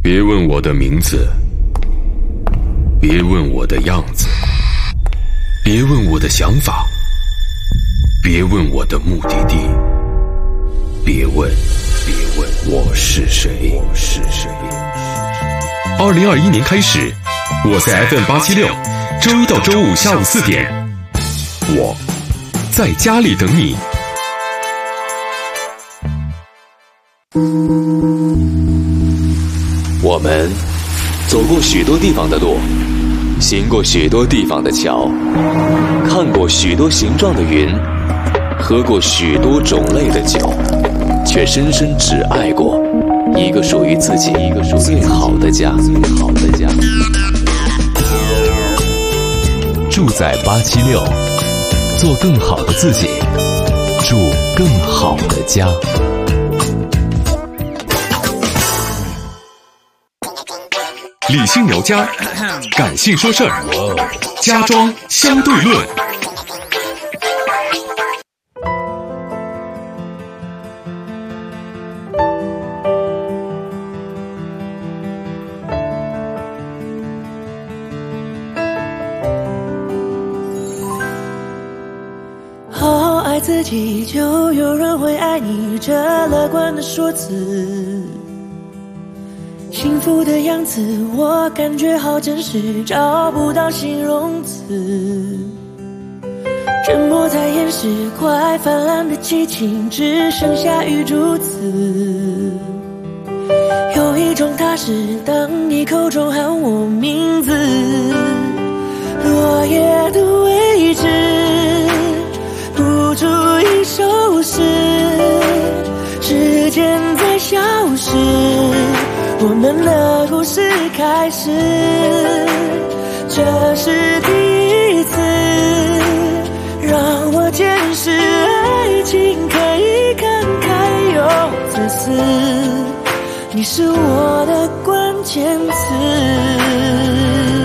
别问我的名字，别问我的样子，别问我的想法，别问我的目的地，别问我是谁。2021年开始，我在 FM876，周一到周五下午4点，我在家里等你。 我们走过许多地方的路，行过许多地方的桥，看过许多形状的云，喝过许多种类的酒，却深深只爱过一个属于自己最好的家。住在876，做更好的自己，住更好的家。 理性聊家，感性说事儿，家装相对论。 好好爱自己，就有人会爱你，这乐观的说辞。幸福的样子，我感觉好真实，找不到形容词。沉默在掩饰快泛滥的激情，只剩下雨珠子。有一种踏实，当你口中喊我名字，落叶的位置不足以收拾，时间在消失，我们的故事开始，这是第一次让我见识爱情可以慷慨又自私，你是我的关键词。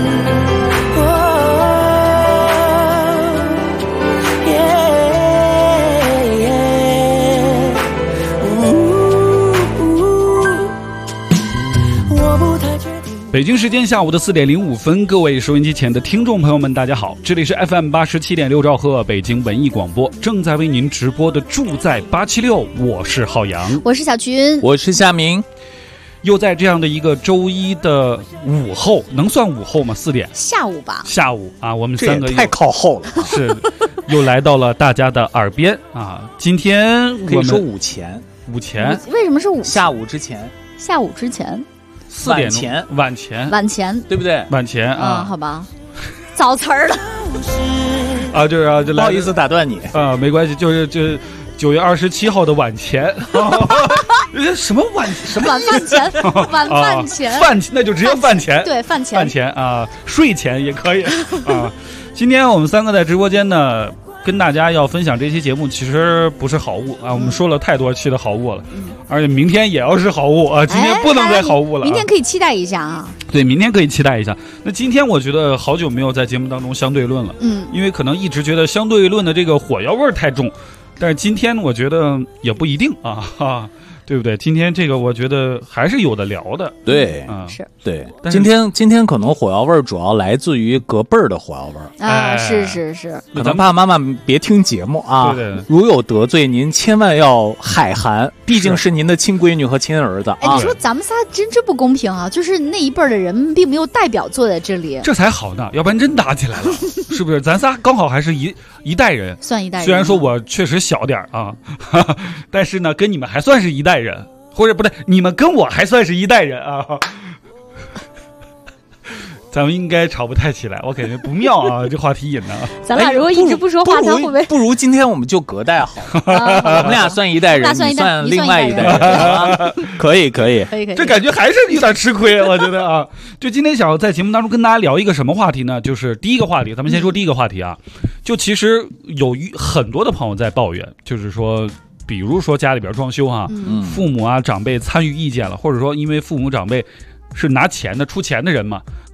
北京时间下午的4点05分，各位收音机前的听众朋友们，大家好，这里是 FM87.6兆赫北京文艺广播，正在为您直播的住在876，我是浩洋， 我是小群， 我是夏明。 又在这样的一个周一的午后，能算午后吗？4点下午吧， 下午啊，我们三个太靠后了， 是又来到了大家的耳边啊。今天我们可以说午前， 为什么是午？ 下午之前 4点钟晚前对不对？ 晚前啊， 好吧，造词儿了啊，就是啊，就不好意思打断你啊，没关系，就是9月27号的晚前，什么晚饭前，晚饭前， 饭那就直接饭前， 对，饭前啊，睡前也可以啊。今天我们三个在直播间呢，跟大家要分享这期节目，其实不是好物啊，我们说了太多期的好物了，而且明天也要是好物啊，今天不能再好物了， 明天可以期待一下啊。 对，明天可以期待一下。那今天我觉得好久没有在节目当中相对论了，因为可能一直觉得相对论的这个火药味太重，但是今天我觉得也不一定啊。对不对？今天这个我觉得还是有的聊的。 对， 是对。今天可能火药味主要来自于隔辈儿的火药味啊，是。 可能爸爸妈妈别听节目啊， 对， 如有得罪，您千万要海涵，毕竟是您的亲闺女和亲儿子啊。 你说咱们仨真不公平啊！就是那一辈儿的人并没有代表坐在这里， 这才好呢，要不然真打起来了，是不是？咱仨刚好还是一代人， 算一代人。 虽然说我确实小点啊，但是呢，跟你们还算是一代人。或者不对，你们跟我还算是一代人啊，咱们应该吵不太起来，我感觉不妙啊，这话题引的。 咱俩如果一直不说话，他会不会？ 不如今天我们就隔代好，我们俩算一代人，你算另外一代人，可以。 这感觉还是有点吃亏，我觉得啊。就今天想要在节目当中跟大家聊一个什么话题呢？就是第一个话题，咱们先说第一个话题啊。就其实有很多的朋友在抱怨，就是说。比如说家里边装修啊，父母啊长辈参与意见了，或者说因为父母长辈是拿钱的出钱的人嘛，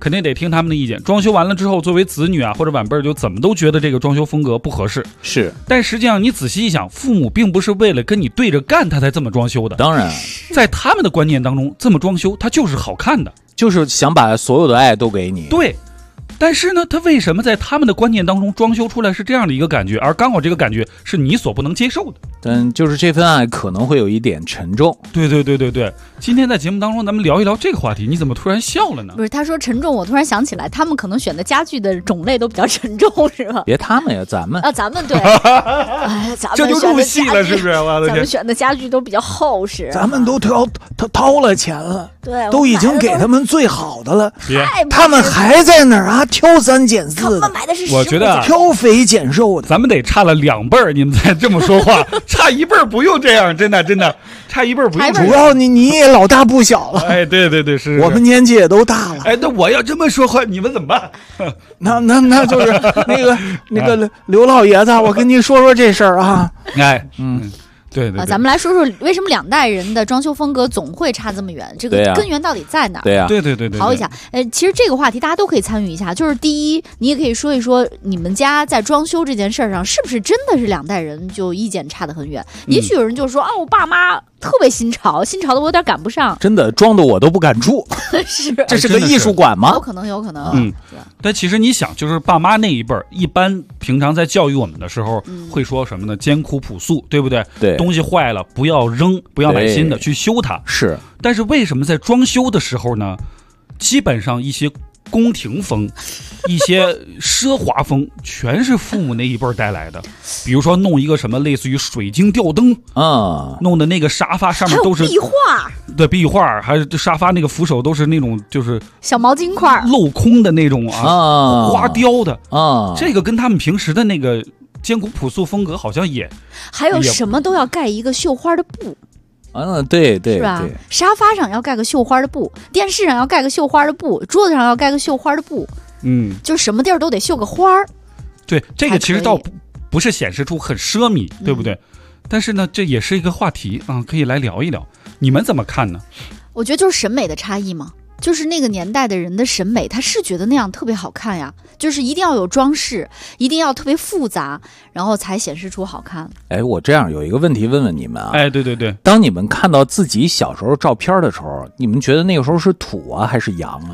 肯定得听他们的意见。装修完了之后，作为子女啊或者晚辈就怎么都觉得这个装修风格不合适。 是， 但实际上你仔细一想，父母并不是为了跟你对着干他才这么装修的。 当然， 在他们的观念当中，这么装修它就是好看的， 就是想把所有的爱都给你。 对。但是呢，他为什么在他们的观念当中装修出来是这样的一个感觉，而刚好这个感觉是你所不能接受的？ 但就是这份爱可能会有一点沉重。 对。今天在节目当中，咱们聊一聊这个话题。你怎么突然笑了呢？ 不是，他说沉重，我突然想起来，他们可能选的家具的种类都比较沉重，是吧？ 别他们呀，咱们啊，咱们对，哎，咱们这就入戏了，是不是？ 咱们选的家具都比较厚实， 咱们都掏了钱了， 对， 都已经给他们最好的了， 他们还在哪儿啊？挑三拣四的， 买的是我觉得挑肥拣瘦的， 咱们得差了2辈儿，你们才这么说话，差1辈儿不用这样，真的，差1辈儿不用。 主要你也老大不小了， 哎，对，是我们年纪也都大了， 哎，那我要这么说话，你们怎么办？ 那就是那个刘老爷子，我跟你说说这事儿啊， 哎，对， 咱们来说说为什么2代人的装修风格总会差这么远，这个根源到底在哪儿？ 对呀， 对， 刨一下。其实这个话题大家都可以参与一下，就是第一，你也可以说一说你们家在装修这件事上是不是真的是2代人就意见差得很远？也许有人就说我爸妈特别新潮的我有点赶不上， 真的装的我都不敢住。 是， 这是个艺术馆吗？ 有可能。 但其实你想，就是爸妈那一辈儿，一般平常在教育我们的时候，会说什么呢？艰苦朴素，对不对？ 对， 东西坏了不要扔，不要买新的，去修它。 是， 但是为什么在装修的时候呢？基本上一些宫廷风，一些奢华风，全是父母那一辈儿带来的。比如说弄一个什么类似于水晶吊灯啊，弄的那个沙发上面都是壁画， 对，壁画，还有沙发那个扶手都是那种就是小毛巾块镂空的那种花雕的啊，这个跟他们平时的那个艰苦朴素风格好像也还有什么都要盖一个绣花的布。 对， 是吧？沙发上要盖个绣花的布，电视上要盖个绣花的布，桌子上要盖个绣花的布，就什么地儿都得绣个花儿。 对，这个其实倒不是显示出很奢靡，对不对？但是呢，这也是一个话题啊，可以来聊一聊。你们怎么看呢？ 我觉得就是审美的差异嘛。就是那个年代的人的审美，他是觉得那样特别好看呀，就是一定要有装饰，一定要特别复杂，然后才显示出好看。 哎，我这样有一个问题问问你们啊。 哎，对， 当你们看到自己小时候照片的时候，你们觉得那个时候是土啊还是洋啊？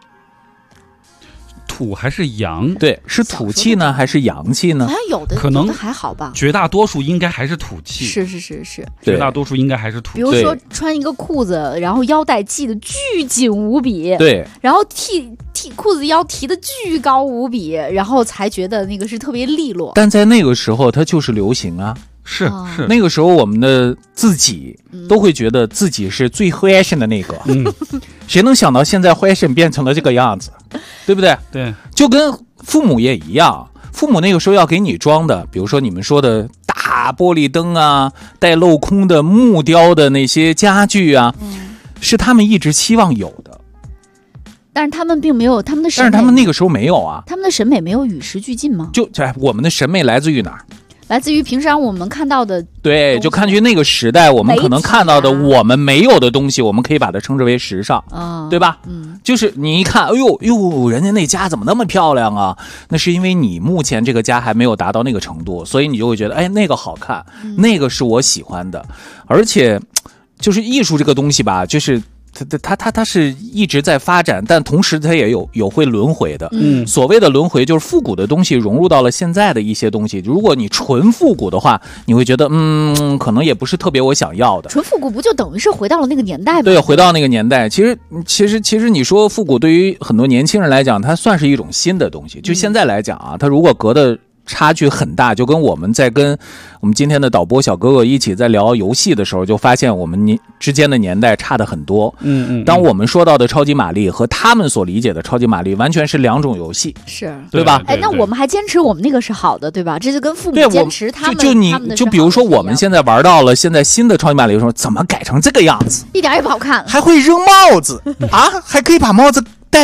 土还是洋？ 对，是土气呢还是洋气呢？ 好像有的可能还好吧， 绝大多数应该还是土气。 是， 绝大多数应该还是土气。 比如说穿一个裤子，然后腰带系的巨紧无比， 对， 然后剃裤子腰提的巨高无比，然后才觉得那个是特别利落。 但在那个时候，它就是流行啊。 是， 那个时候我们的自己都会觉得自己是最 fashion 的那个，谁能想到现在 fashion 变成了这个样子，对不对？ 对， 就跟父母也一样，父母那个时候要给你装的，比如说你们说的大玻璃灯啊，带镂空的木雕的那些家具啊，是他们一直希望有的。 但是他们并没有他们的审美， 但是他们那个时候没有啊， 他们的审美没有与时俱进吗？ 就我们的审美来自于哪儿？ 来自于平常我们看到的， 对，就看去那个时代我们可能看到的我们没有的东西，我们可以把它称之为时尚，对吧？就是你一看，哎呦，人家那家怎么那么漂亮啊？那是因为你目前这个家还没有达到那个程度，所以你就会觉得，哎，那个好看，那个是我喜欢的。而且，就是艺术这个东西吧，就是它是一直在发展，但同时它也有会轮回的。所谓的轮回就是复古的东西融入到了现在的一些东西。如果你纯复古的话，你会觉得可能也不是特别我想要的。 纯复古不就等于是回到了那个年代吗？ 对，回到那个年代。其实你说复古对于很多年轻人来讲，它算是一种新的东西。就现在来讲啊，它如果隔的差距很大，就跟我们在跟我们今天的导播小哥哥一起在聊游戏的时候，就发现我们之间的年代差得很多。当我们说到的超级玛丽和他们所理解的超级玛丽完全是2种游戏， 是对吧？ 哎，那我们还坚持我们那个是好的，对吧？这就跟父母坚持他们就比如说我们现在玩到了现在新的超级玛丽的时候，怎么改成这个样子？ 一点也不好看， 还会扔帽子啊，还可以把帽子戴在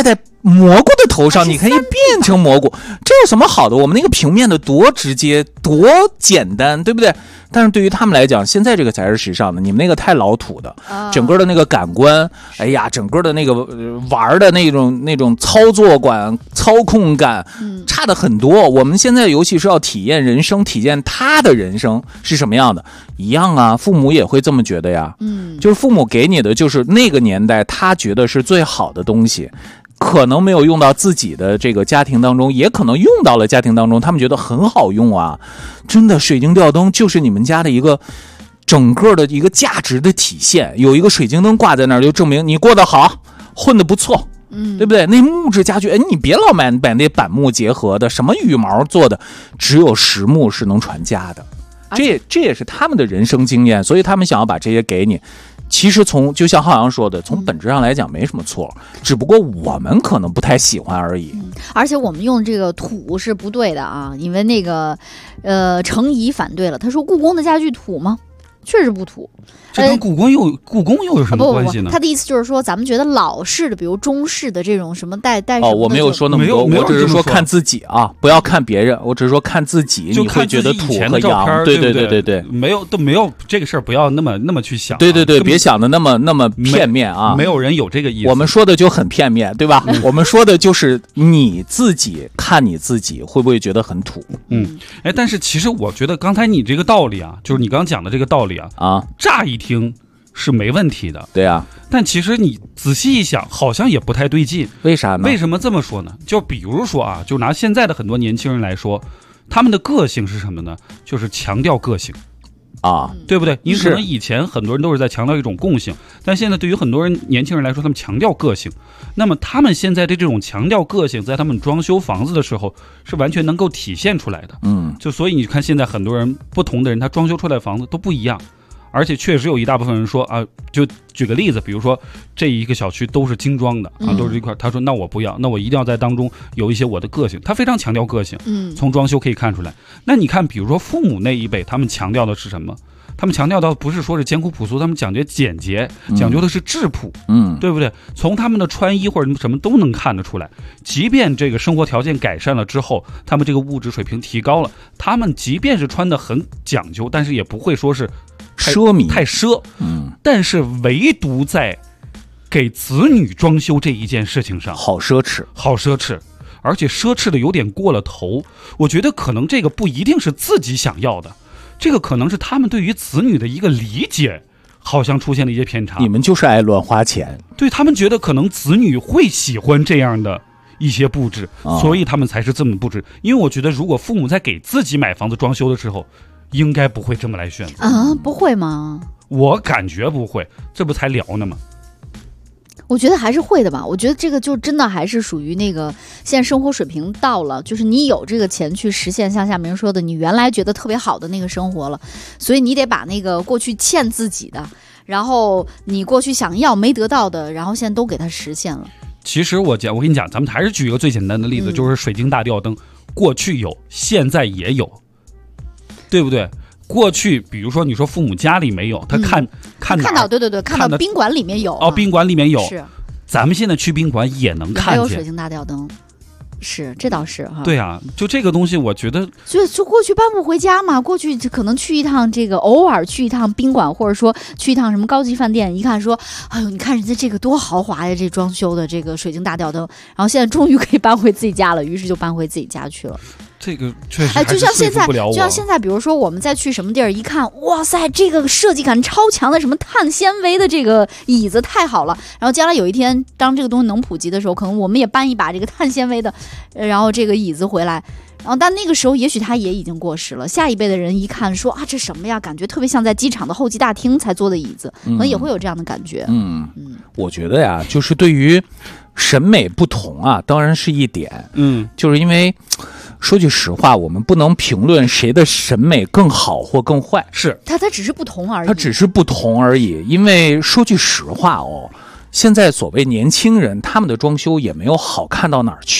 蘑菇的头上，你可以变成蘑菇，这有什么好的？我们那个平面的多直接多简单，对不对？但是对于他们来讲，现在这个才是时尚的，你们那个太老土的，整个的那个感官，哎呀，整个的那个玩的那种操作感、操控感，差的很多。我们现在尤其是要体验人生，体验他的人生是什么样的，一样啊，父母也会这么觉得呀。就是父母给你的就是那个年代他觉得是最好的东西。可能没有用到自己的这个家庭当中，也可能用到了家庭当中，他们觉得很好用啊。真的，水晶吊灯就是你们家的一个整个的一个价值的体现。有一个水晶灯挂在那儿，就证明你过得好，混得不错，对不对？那木质家具，哎，你别老买那板木结合的，什么羽毛做的，只有实木是能传家的。这也是他们的人生经验，所以他们想要把这些给你。其实就像浩洋说的，从本质上来讲没什么错，只不过我们可能不太喜欢而已。 而且我们用这个土是不对的啊，因为那个程颐反对了，他说故宫的家具土吗？确实不土。 这跟故宫又有什么关系呢？ 他的意思就是说，咱们觉得老式的，比如中式的这种什么带什么的， 我没有说那么多，我只是说看自己啊，不要看别人，我只是说看自己，你会觉得土和洋，对， 没有这个事儿，不要那么去想， 对，别想的那么片面啊， 没有人有这个意思， 我们说的就很片面，对吧？我们说的就是你自己看你自己会不会觉得很土？ 但是其实我觉得刚才你这个道理啊，就是你刚讲的这个道理啊，乍一听是没问题的， 对啊， 但其实你仔细一想，好像也不太对劲。 为啥呢？ 为什么这么说呢？就比如说啊，就拿现在的很多年轻人来说，他们的个性是什么呢？就是强调个性啊， 对不对？因为可能以前很多人都是在强调一种共性，但现在对于很多年轻人来说，他们强调个性。那么他们现在的这种强调个性，在他们装修房子的时候是完全能够体现出来的。就所以你看现在很多人不同的人，他装修出来的房子都不一样。而且确实有一大部分人说啊，就举个例子，比如说这一个小区都是精装的啊，都是一块，他说那我不要，那我一定要在当中有一些我的个性，他非常强调个性，从装修可以看出来。那你看，比如说父母那一辈，他们强调的是什么？他们强调的不是说是艰苦朴素，他们讲究简洁，讲究的是质朴，对不对？从他们的穿衣或者什么都能看得出来。即便这个生活条件改善了之后，他们这个物质水平提高了，他们即便是穿得很讲究，但是也不会说是奢靡太奢，但是唯独在给子女装修这一件事情上， 好奢侈， 而且奢侈的有点过了头。我觉得可能这个不一定是自己想要的，这个可能是他们对于子女的一个理解，好像出现了一些偏差。 你们就是爱乱花钱， 对，他们觉得可能子女会喜欢这样的一些布置，所以他们才是这么布置。因为我觉得，如果父母在给自己买房子装修的时候，应该不会这么来选择啊？不会吗？ 我感觉不会，这不才聊呢吗？ 我觉得还是会的吧。我觉得这个就真的还是属于那个现在生活水平到了，就是你有这个钱去实现像夏明说的你原来觉得特别好的那个生活了，所以你得把那个过去欠自己的，然后你过去想要没得到的，然后现在都给它实现了。 其实我跟你讲，咱们还是举一个最简单的例子，就是水晶大吊灯，过去有，现在也有，对不对？过去比如说你说父母家里没有，他看到对，看到宾馆里面有宾馆里面有， 是咱们现在去宾馆也能看见， 还有水晶大吊灯，是这倒是哈。 对啊，就这个东西，我觉得就过去搬不回家嘛，过去可能去一趟这个，偶尔去一趟宾馆，或者说去一趟什么高级饭店，一看说，哎呦，你看人家这个多豪华呀，这装修的这个水晶大吊灯，然后现在终于可以搬回自己家了，于是就搬回自己家去了。 这个确实就像现在，比如说我们再去什么地儿一看，哇塞，这个设计感超强的什么碳纤维的这个椅子太好了。然后将来有一天，当这个东西能普及的时候，可能我们也搬一把这个碳纤维的，然后这个椅子回来。然后但那个时候也许它也已经过时了，下一辈的人一看说啊，这什么呀？感觉特别像在机场的候机大厅才坐的椅子，可能也会有这样的感觉。 我觉得呀，就是对于审美不同啊，当然是一点。就是因为说句实话，我们不能评论谁的审美更好或更坏， 是它只是不同而已。 它只是不同而已。因为说句实话哦，现在所谓年轻人，他们的装修也没有好看到哪儿去。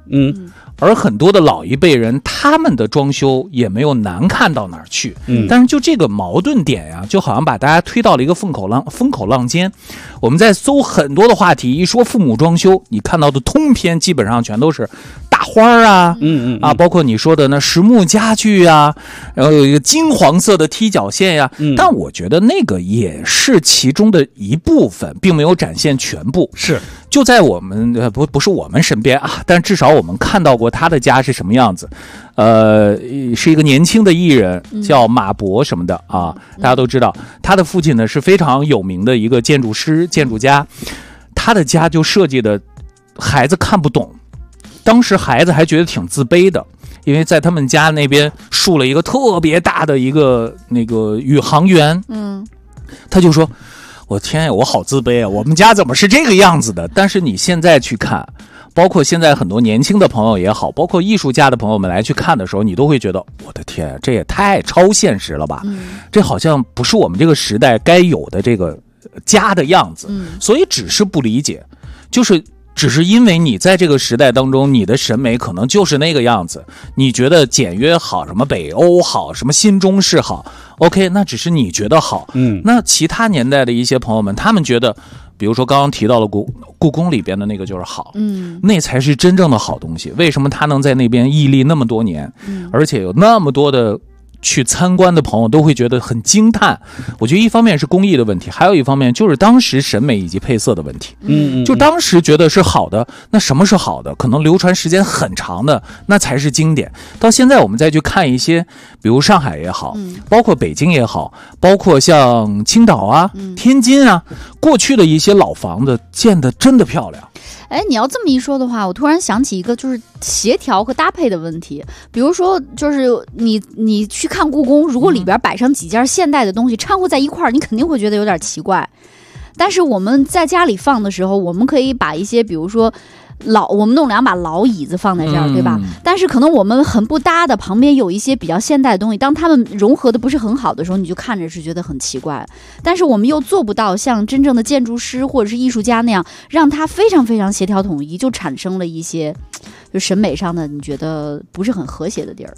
而很多的老一辈人，他们的装修也没有难看到哪儿去。但是就这个矛盾点呀，就好像把大家推到了一个风口浪尖。我们在搜很多的话题，一说父母装修，你看到的通篇基本上全都是大花啊，包括你说的那实木家具啊，然后有一个金黄色的踢脚线呀。但我觉得那个也是其中的一部分，并没有展现全部。 是。 就在我们不是我们身边啊，但至少我们看到过他的家是什么样子。是一个年轻的艺人，叫马博什么的啊，大家都知道。他的父亲呢是非常有名的一个建筑师、建筑家，他的家就设计的孩子看不懂，当时孩子还觉得挺自卑的。因为在他们家那边竖了一个特别大的一个那个宇航员，他就说：“我天呀，我好自卑啊！我们家怎么是这个样子的？”但是你现在去看，包括现在很多年轻的朋友也好，包括艺术家的朋友们来去看的时候，你都会觉得，我的天，这也太超现实了吧！这好像不是我们这个时代该有的这个家的样子。所以只是不理解，只是因为你在这个时代当中，你的审美可能就是那个样子，你觉得简约好，什么北欧好，什么新中式好 ，OK， 那只是你觉得好。那其他年代的一些朋友们，他们觉得，比如说刚刚提到了故宫里边的那个就是好，那才是真正的好东西。为什么他能在那边屹立那么多年，而且有那么多的去参观的朋友都会觉得很惊叹。我觉得一方面是工艺的问题，还有一方面就是当时审美以及配色的问题。就当时觉得是好的，那什么是好的？可能流传时间很长的，那才是经典。到现在我们再去看一些，比如上海也好，包括北京也好，包括像青岛啊、天津啊，过去的一些老房子建得真的漂亮。 哎，你要这么一说的话，我突然想起一个就是协调和搭配的问题。比如说，就是你去看故宫，如果里边摆上几件现代的东西掺和在一块儿，你肯定会觉得有点奇怪。但是我们在家里放的时候，我们可以把一些，比如说我们弄2把老椅子放在这儿，对吧？但是可能我们很不搭的旁边有一些比较现代的东西，当他们融合的不是很好的时候，你就看着是觉得很奇怪。但是我们又做不到像真正的建筑师或者是艺术家那样，让它非常非常协调统一，就产生了一些就审美上的你觉得不是很和谐的地儿。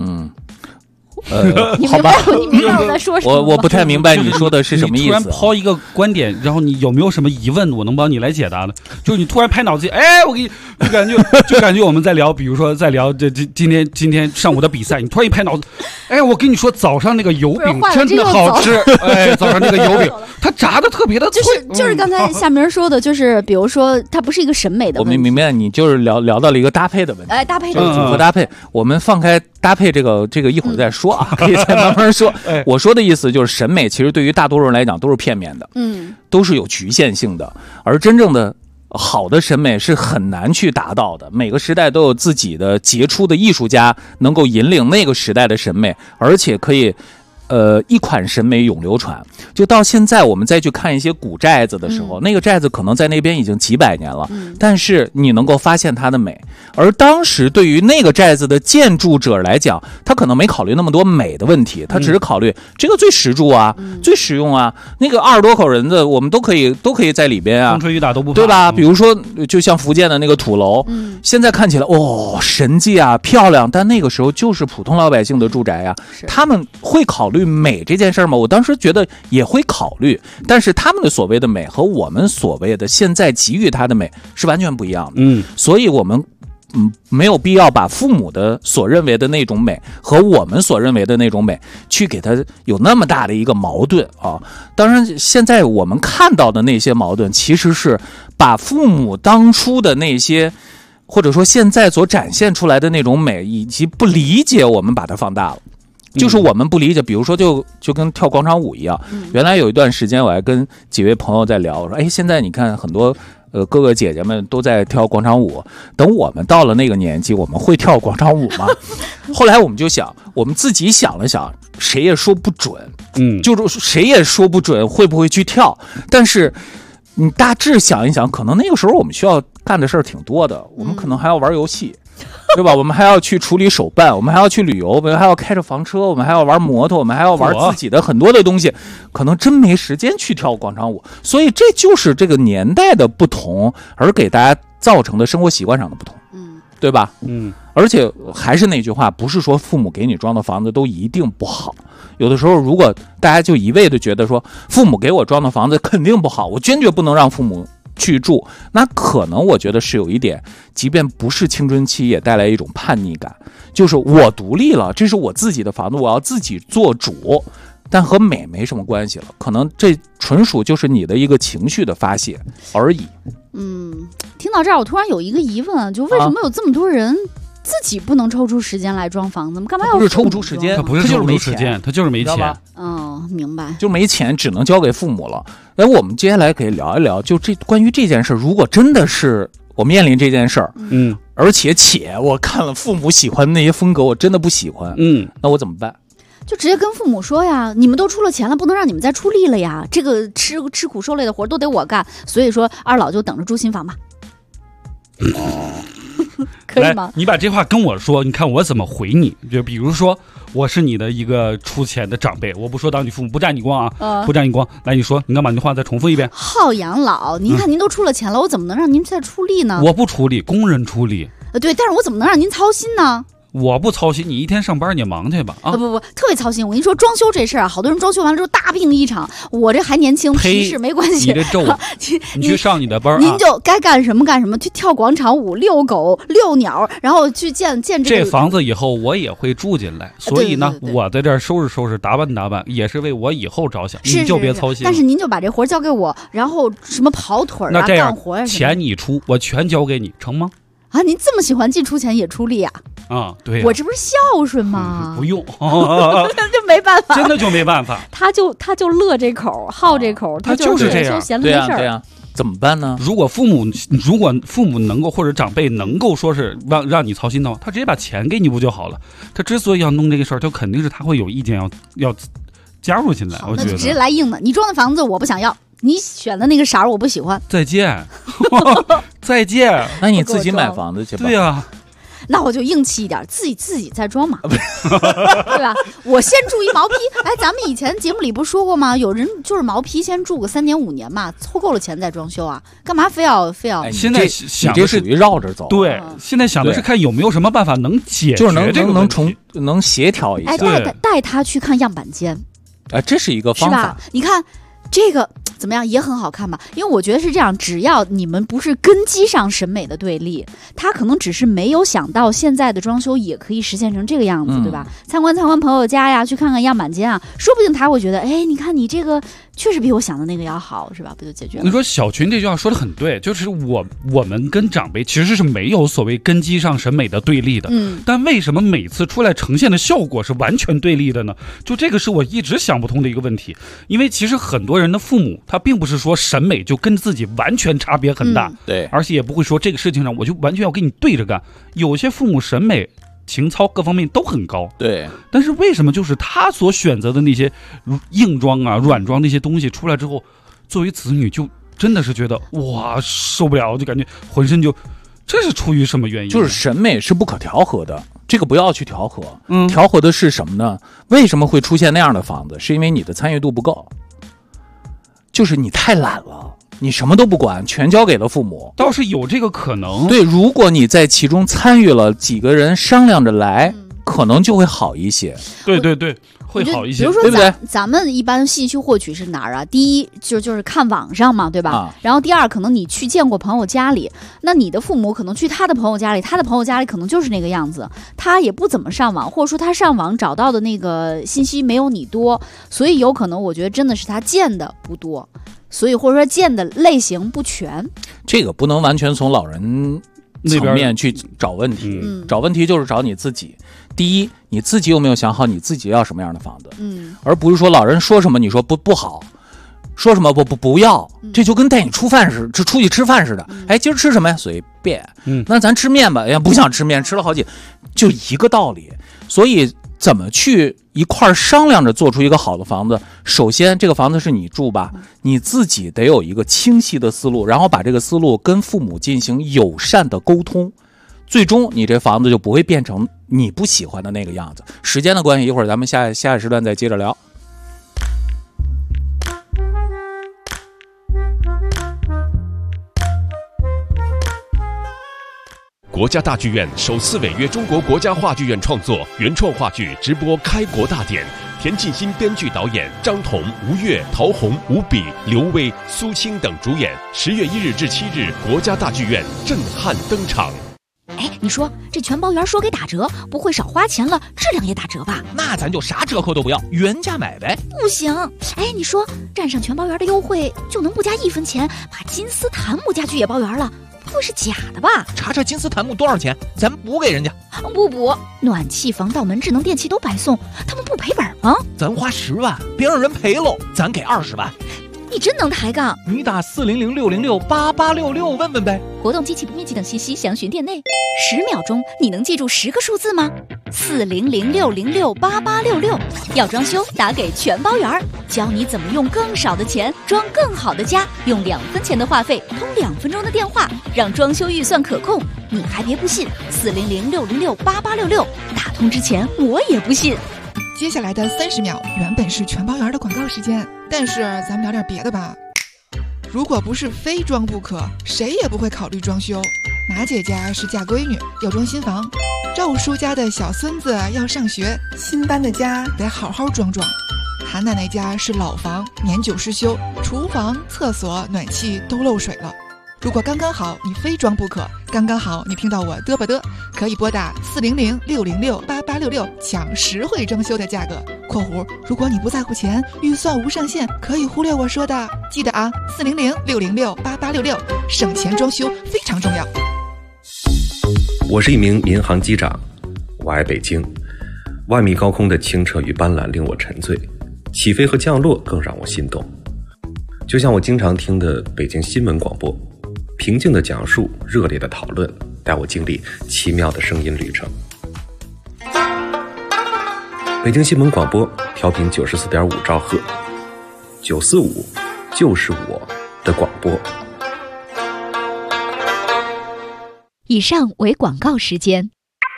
你明白我在说什么吗？ 我不太明白你说的是什么意思。 你突然抛一个观点，然后你有没有什么疑问，我能帮你来解答的？就是你突然拍脑子，哎，我给你就感觉我们在聊，比如说在聊今天上午的比赛，你突然一拍脑子，哎，我跟你说早上那个油饼真的好吃，哎，早上那个油饼它炸的特别的脆， 就是刚才夏明说的，就是比如说它不是一个审美的问题。 我明白，你就是聊到了一个搭配的问题。 搭配的问题， 组合搭配，我们放开搭配这个一会儿再说啊，可以再慢慢说。我说的意思就是审美其实对于大多数人来讲都是片面的，都是有局限性的，而真正的好的审美是很难去达到的。每个时代都有自己的杰出的艺术家能够引领那个时代的审美，而且可以一款审美永流传。就到现在我们再去看一些古寨子的时候，那个寨子可能在那边已经几百年了，但是你能够发现它的美。而当时对于那个寨子的建筑者来讲，他可能没考虑那么多美的问题，他只是考虑这个最实住啊，最实用啊，那个20多口人的我们都可以在里边啊， 风吹雨打都不怕， 对吧？比如说就像福建的那个土楼，现在看起来神迹啊，漂亮，但那个时候就是普通老百姓的住宅啊，他们会考虑美这件事吗？我当时觉得也会考虑，但是他们的所谓的美和我们所谓的现在给予它的美是完全不一样的。所以我们没有必要把父母的所认为的那种美和我们所认为的那种美去给它有那么大的一个矛盾啊。当然现在我们看到的那些矛盾其实是把父母当初的那些或者说现在所展现出来的那种美以及不理解，我们把它放大了。就是我们不理解，比如说就跟跳广场舞一样。原来有一段时间我还跟几位朋友在聊，我说哎，现在你看很多哥哥姐姐们都在跳广场舞，等我们到了那个年纪，我们会跳广场舞吗？后来我们就想，我们自己想了想，谁也说不准，就是谁也说不准会不会去跳，但是你大致想一想，可能那个时候我们需要干的事儿挺多的，我们可能还要玩游戏。对吧？我们还要去处理手办，我们还要去旅游，我们还要开着房车，我们还要玩摩托，我们还要玩自己的很多的东西，可能真没时间去跳广场舞。所以这就是这个年代的不同，而给大家造成的生活习惯上的不同。 对吧？而且还是那句话，不是说父母给你装的房子都一定不好。有的时候，如果大家就一味的觉得说父母给我装的房子肯定不好，我坚决不能让父母去住，那可能我觉得是有一点，即便不是青春期，也带来一种叛逆感，就是我独立了，这是我自己的房子，我要自己做主。但和美没什么关系了，可能这纯属就是你的一个情绪的发泄而已。 听到这儿，我突然有一个疑问，就为什么有这么多人自己不能抽出时间来装房子吗？干嘛要？ 不是抽不出时间， 他不是抽不出时间，他就是没钱。 明白， 就没钱，只能交给父母了。我们接下来可以聊一聊，就关于这件事，如果真的是我面临这件事儿，而且我看了父母喜欢的那些风格，我真的不喜欢，那我怎么办？ 就直接跟父母说呀，你们都出了钱了，不能让你们再出力了呀，这个吃苦受累的活都得我干，所以说二老就等着住新房吧。可以吗？ 你把这话跟我说，你看我怎么回你。就比如说我是你的一个出钱的长辈，我不说当你父母，不占你光啊，不占你光。来，你说，你敢把你的话再重复一遍？ 好养老，您看您都出了钱了，我怎么能让您再出力呢？ 我不出力，工人出力。 对，但是我怎么能让您操心呢？ 我不操心，你一天上班你也忙去吧啊！ 不，特别操心。我跟你说，装修这事儿啊，好多人装修完了之后大病一场，我这还年轻，皮实没关系。 你这皱，你去上你的班啊！ 您就该干什么干什么，去跳广场舞、遛狗、遛鸟，然后去见这房子以后我也会住进来，所以呢，我在这儿收拾收拾、打扮打扮，也是为我以后着想。你就别操心。 但是您就把这活交给我，然后什么跑腿啊、干活啊， 钱你出，我全交给你，成吗？ 啊，您这么喜欢既出钱也出力啊？ 对我这不是孝顺吗？ 不用， 就没办法， 真的就没办法。 他就乐这口，好这口， 他就是这样， 闲的没事儿。 对呀，怎么办呢？ 如果父母能够或者长辈能够说是让你操心的话，他直接把钱给你不就好了？他之所以要弄这个事儿，就肯定是他会有意见要加入进来。我觉得那就直接来硬的，你装的房子我不想要。你选的那个色儿我不喜欢， 再见，再见。 那你自己买房子去吧。 对呀， 那我就硬气一点，自己再装嘛，对吧？我先住一毛坯。咱们以前节目里不是说过吗？有人就是毛坯先住个3年5年嘛，凑够了钱再装修啊，干嘛非要？ 现在想的是属于绕着走。 对，现在想的是看有没有什么办法能解决这个问题， 能协调一下。 带他去看样板间， 这是一个方法。 是吧？你看这个。怎么样也很好看吧？因为我觉得是这样，只要你们不是根基上审美的对立，他可能只是没有想到现在的装修也可以实现成这个样子，对吧？参观朋友家呀，去看看样板间啊，说不定他会觉得，你看你这个确实比我想的那个要好，是吧？不就解决了？ 你说小群这句话说的很对，就是我们跟长辈其实是没有所谓根基上审美的对立的，但为什么每次出来呈现的效果是完全对立的呢？就这个是我一直想不通的一个问题，因为其实很多人的父母他并不是说审美就跟自己完全差别很大， 对， 而且也不会说这个事情上我就完全要跟你对着干。有些父母审美、情操各方面都很高， 对， 但是为什么就是他所选择的那些硬装啊、软装那些东西出来之后，作为子女就真的是觉得哇受不了，就感觉浑身就，这是出于什么原因？ 就是审美是不可调和的，这个不要去调和。调和的是什么呢？为什么会出现那样的房子？是因为你的参与度不够。就是你太懒了，你什么都不管，全交给了父母。 倒是有这个可能。 对，如果你在其中参与了，几个人商量着来，可能就会好一些。 对，会好一些。 比如说对不对？ 咱们一般信息获取是哪儿啊？第一就是看网上嘛，对吧？然后第二，可能你去见过朋友家里，那你的父母可能去他的朋友家里，他的朋友家里可能就是那个样子，他也不怎么上网，或者说他上网找到的那个信息没有你多，所以有可能我觉得真的是他见的不多，所以或者说见的类型不全。 这个不能完全从老人层面去找问题，找问题就是找你自己。第一，你自己有没有想好你自己要什么样的房子？而不是说老人说什么你说不好，说什么不要，这就跟带你出去吃饭似的。今儿吃什么呀？随便。那咱吃面吧，不想吃面，吃了好几，就一个道理。所以怎么去一块商量着做出一个好的房子？首先，这个房子是你住吧，你自己得有一个清晰的思路，然后把这个思路跟父母进行友善的沟通。最终你这房子就不会变成你不喜欢的那个样子。时间的关系，一会儿咱们下个时段再接着聊。 国家大剧院首次违约中国国家话剧院创作原创话剧直播开国大典，田沁鑫编剧导演，张彤、吴越、陶虹、吴比、刘威、苏青等主演。10月1日至7日，国家大剧院震撼登场。 哎，你说这全包圆说给打折，不会少花钱了，质量也打折吧？ 那咱就啥折扣都不要，原价买呗。 不行，哎，你说占上全包圆的优惠，就能不加1分钱把金丝檀木家具也包圆了？不会是假的吧？ 查查金丝檀木多少钱，咱补给人家。 不补，暖气、防盗门、智能电器都白送，他们不赔本吗？ 咱花10万，别让人赔喽，咱给20万。 你真能抬杠！ 你打400-606-8866问问呗。 活动机器不面积等信息详询店内。10秒钟，你能记住10个数字吗？400-606-8866。要装修，打给全包圆，教你怎么用更少的钱装更好的家，用2分钱的话费通2分钟的电话，让装修预算可控。你还别不信，400-606-8866。打通之前我也不信。 接下来的30秒原本是全包圆的广告时间，但是咱们聊点别的吧。如果不是非装不可，谁也不会考虑装修。马姐家是嫁闺女，要装新房；赵叔家的小孙子要上学，新搬的家得好好装装。韩奶奶家是老房，年久失修，厨房、厕所、暖气都漏水了。如果刚刚好你非装不可，刚刚好你听到我嘚吧嘚，可以拨打400-606-8866抢实惠装修的价格（括弧如果你不在乎钱，预算无上限，可以忽略我说的）。记得啊，400-606-8866，省钱装修非常重要。 我是一名民航机长，我爱北京。万米高空的清澈与斑斓令我沉醉，起飞和降落更让我心动。就像我经常听的北京新闻广播，平静的讲述，热烈的讨论，带我经历奇妙的声音旅程。北京新闻广播调频94.5兆赫，945就是我的广播。 以上为广告时间。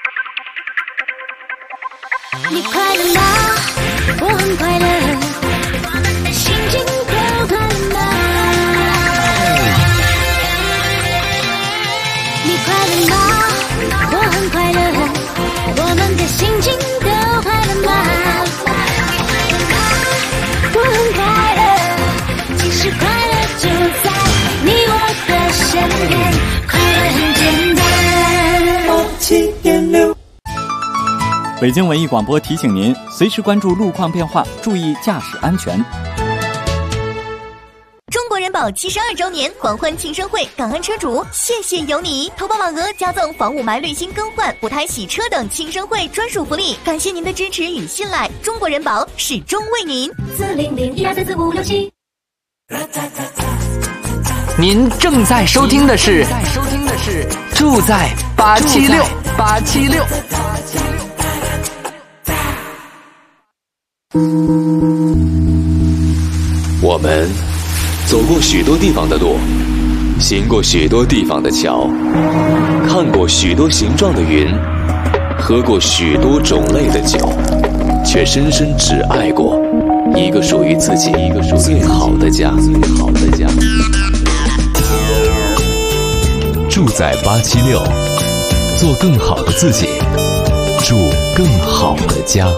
你快乐吗？我很快乐，心情都快乐吗？你快乐吗？我很快乐，我们的心情都快乐吗？我很快乐，其实快乐就在你我的身边，快乐很简单。7.6 北京文艺广播提醒您，随时关注路况变化，注意驾驶安全。 中国人保72周年狂欢庆生会，感恩车主，谢谢有你！投保网额加赠防雾霾滤芯更换、补胎洗车等庆生会专属福利，感谢您的支持与信赖，中国人保始终为您。400-1234567。 您正在收听的是住在876。 我们走过许多地方的路，行过许多地方的桥，看过许多形状的云，喝过许多种类的酒，却深深只爱过一个属于自己最好的家。 住在876，做更好的自己，住更好的家。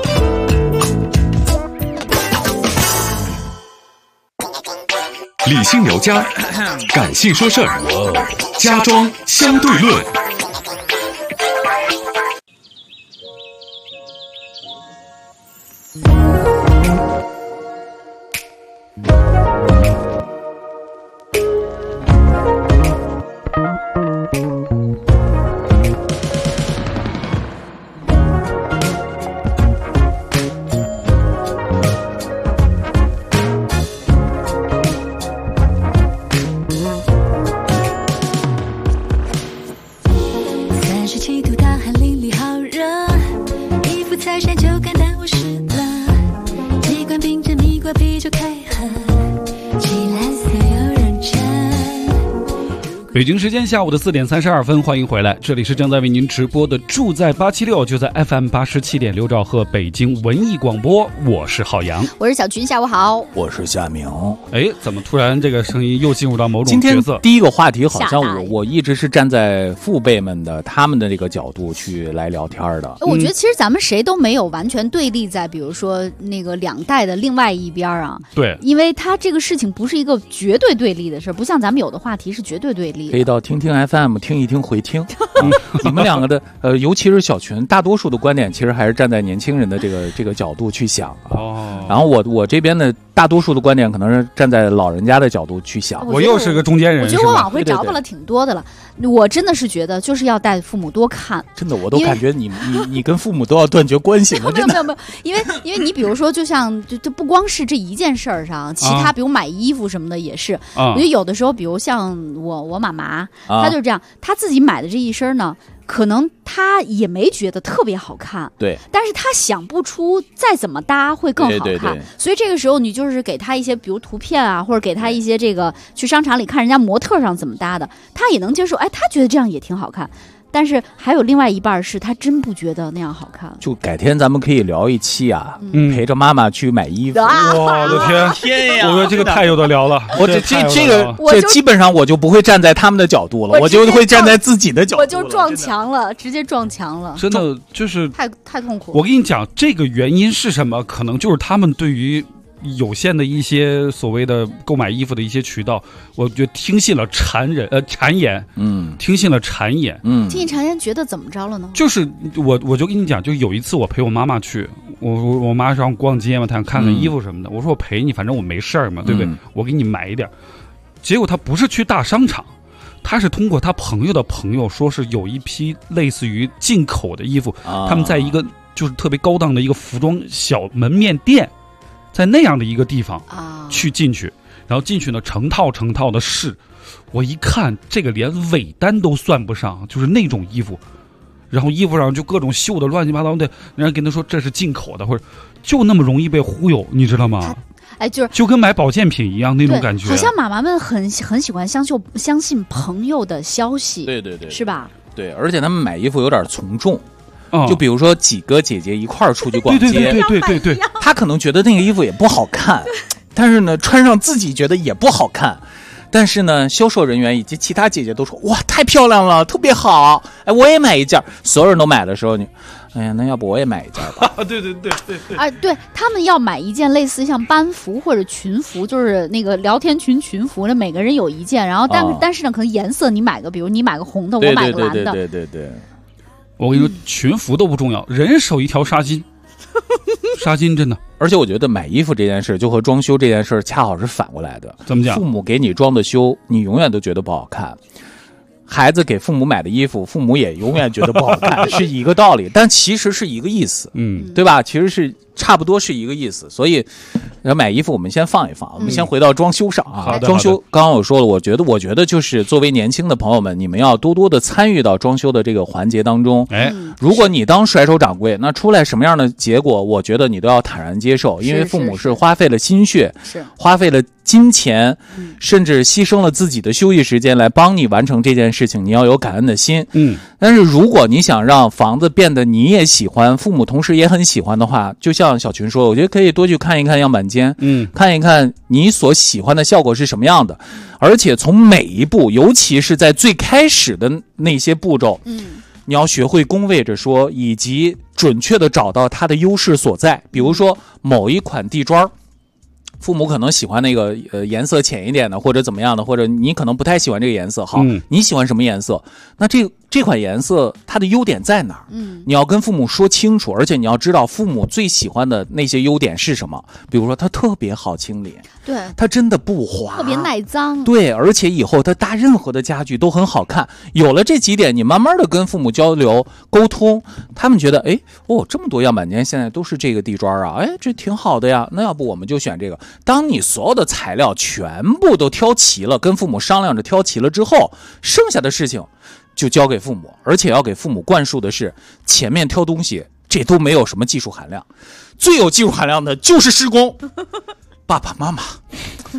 理性聊家，感性说事儿，家装相对论。 北京时间下午的4点32分，欢迎回来，这里是正在为您直播的住在876，就在 FM87.6兆赫北京文艺广播，我是郝阳， 我是小群，下午好， 我是夏明。 哎，怎么突然这个声音又进入到某种角色？今天第一个话题好像我一直是站在父辈们的他们的这个角度去来聊天的。 我觉得其实咱们谁都没有完全对立在比如说那个两代的另外一边啊。 对， 因为他这个事情不是一个绝对对立的事，不像咱们有的话题是绝对对立。 可以到听听 FM 听一听回听。你们两个的尤其是小群，大多数的观点其实还是站在年轻人的这个角度去想啊。然后我这边的大多数的观点可能是站在老人家的角度去想。 我又是个中间人， 我觉得我往回找补了挺多的了。我真的是觉得就是要带父母多看。 真的，我都感觉你跟父母都要断绝关系了。 没有，因为你比如说，就像就不光是这一件事儿上，其他比如买衣服什么的也是。我觉得有的时候，比如像我妈妈，她就这样，她自己买的这一身呢，可能她也没觉得特别好看， 对， 但是她想不出再怎么搭会更好看， 对， 所以这个时候你就是给她一些比如图片啊，或者给她一些这个去商场里看人家模特上怎么搭的，她也能接受，哎，她觉得这样也挺好看。但是还有另外一半是他真不觉得那样好看。 就改天咱们可以聊一期啊，陪着妈妈去买衣服。 我的天呀！我觉得这个太有的聊了。 我这基本上我就不会站在他们的角度了，我就会站在自己的角度。 我就撞墙了，直接撞墙了。 真的就是太痛苦了。 我跟你讲，这个原因是什么？可能就是他们对于有限的一些所谓的购买衣服的一些渠道，我就听信了谗言，听信了谗言， 听信谗言，觉得怎么着了呢？ 就是我就跟你讲，就有一次我陪我妈妈去，我妈让逛街嘛，她想看看衣服什么的，我说我陪你，反正我没事儿嘛，对不对？我给你买一点。结果她不是去大商场，她是通过她朋友的朋友说是有一批类似于进口的衣服，他们在一个就是特别高档的一个服装小门面店。在那样的一个地方去进去，然后进去呢，成套的试。我一看，这个连尾单都算不上，就是那种衣服，然后衣服上就各种绣的乱七八糟的，人家跟他说这是进口的，或者就那么容易被忽悠，你知道吗？ 哎， 就跟买保健品一样那种感觉。 好像妈妈们很喜欢相信朋友的消息， 对， 是吧？ 对，而且他们买衣服有点从众。就比如说几个姐姐一块儿出去逛街， 对， 她可能觉得那个衣服也不好看，但是呢，穿上自己觉得也不好看，但是呢，销售人员以及其他姐姐都说哇，太漂亮了，特别好，哎，我也买一件。所有人都买的时候，哎呀，那要不我也买一件吧？ 对。 啊，对，他们要买一件类似像班服或者群服，就是那个聊天群服，那每个人有一件，然后但是呢，可能颜色你买个，比如你买个红的，我买个蓝的， 对。 我跟你说，群服都不重要，人手一条纱巾，纱巾真的。 而且我觉得买衣服这件事，就和装修这件事恰好是反过来的。 怎么讲？ 父母给你装的修，你永远都觉得不好看；孩子给父母买的衣服，父母也永远觉得不好看，是一个道理，但其实是一个意思，对吧？其实是差不多是一个意思。所以，买衣服我们先放一放，我们先回到装修上啊。装修刚刚我说了，我觉得就是作为年轻的朋友们，你们要多多的参与到装修的这个环节当中。如果你当甩手掌柜，那出来什么样的结果，我觉得你都要坦然接受，因为父母是花费了心血，花费了金钱，甚至牺牲了自己的休息时间来帮你完成这件事情，你要有感恩的心。但是如果你想让房子变得你也喜欢，父母同时也很喜欢的话，就像小群说，我觉得可以多去看一看样板间，看一看你所喜欢的效果是什么样的，而且从每一步，尤其是在最开始的那些步骤，你要学会恭维着说，以及准确的找到它的优势所在。比如说某一款地砖，父母可能喜欢那个颜色浅一点的，或者怎么样的，或者你可能不太喜欢这个颜色。好，你喜欢什么颜色？那这款颜色它的优点在哪儿？你要跟父母说清楚，而且你要知道父母最喜欢的那些优点是什么。比如说它特别好清理， 对， 它真的不滑， 特别耐脏， 对，而且以后它搭任何的家具都很好看。有了这几点，你慢慢的跟父母交流沟通，他们觉得这么多样板间现在都是这个地砖啊，这挺好的呀，那要不我们就选这个。当你所有的材料全部都挑齐了，跟父母商量着挑齐了之后，剩下的事情就交给父母，而且要给父母灌输的是，前面挑东西这都没有什么技术含量，最有技术含量的就是施工。爸爸妈妈，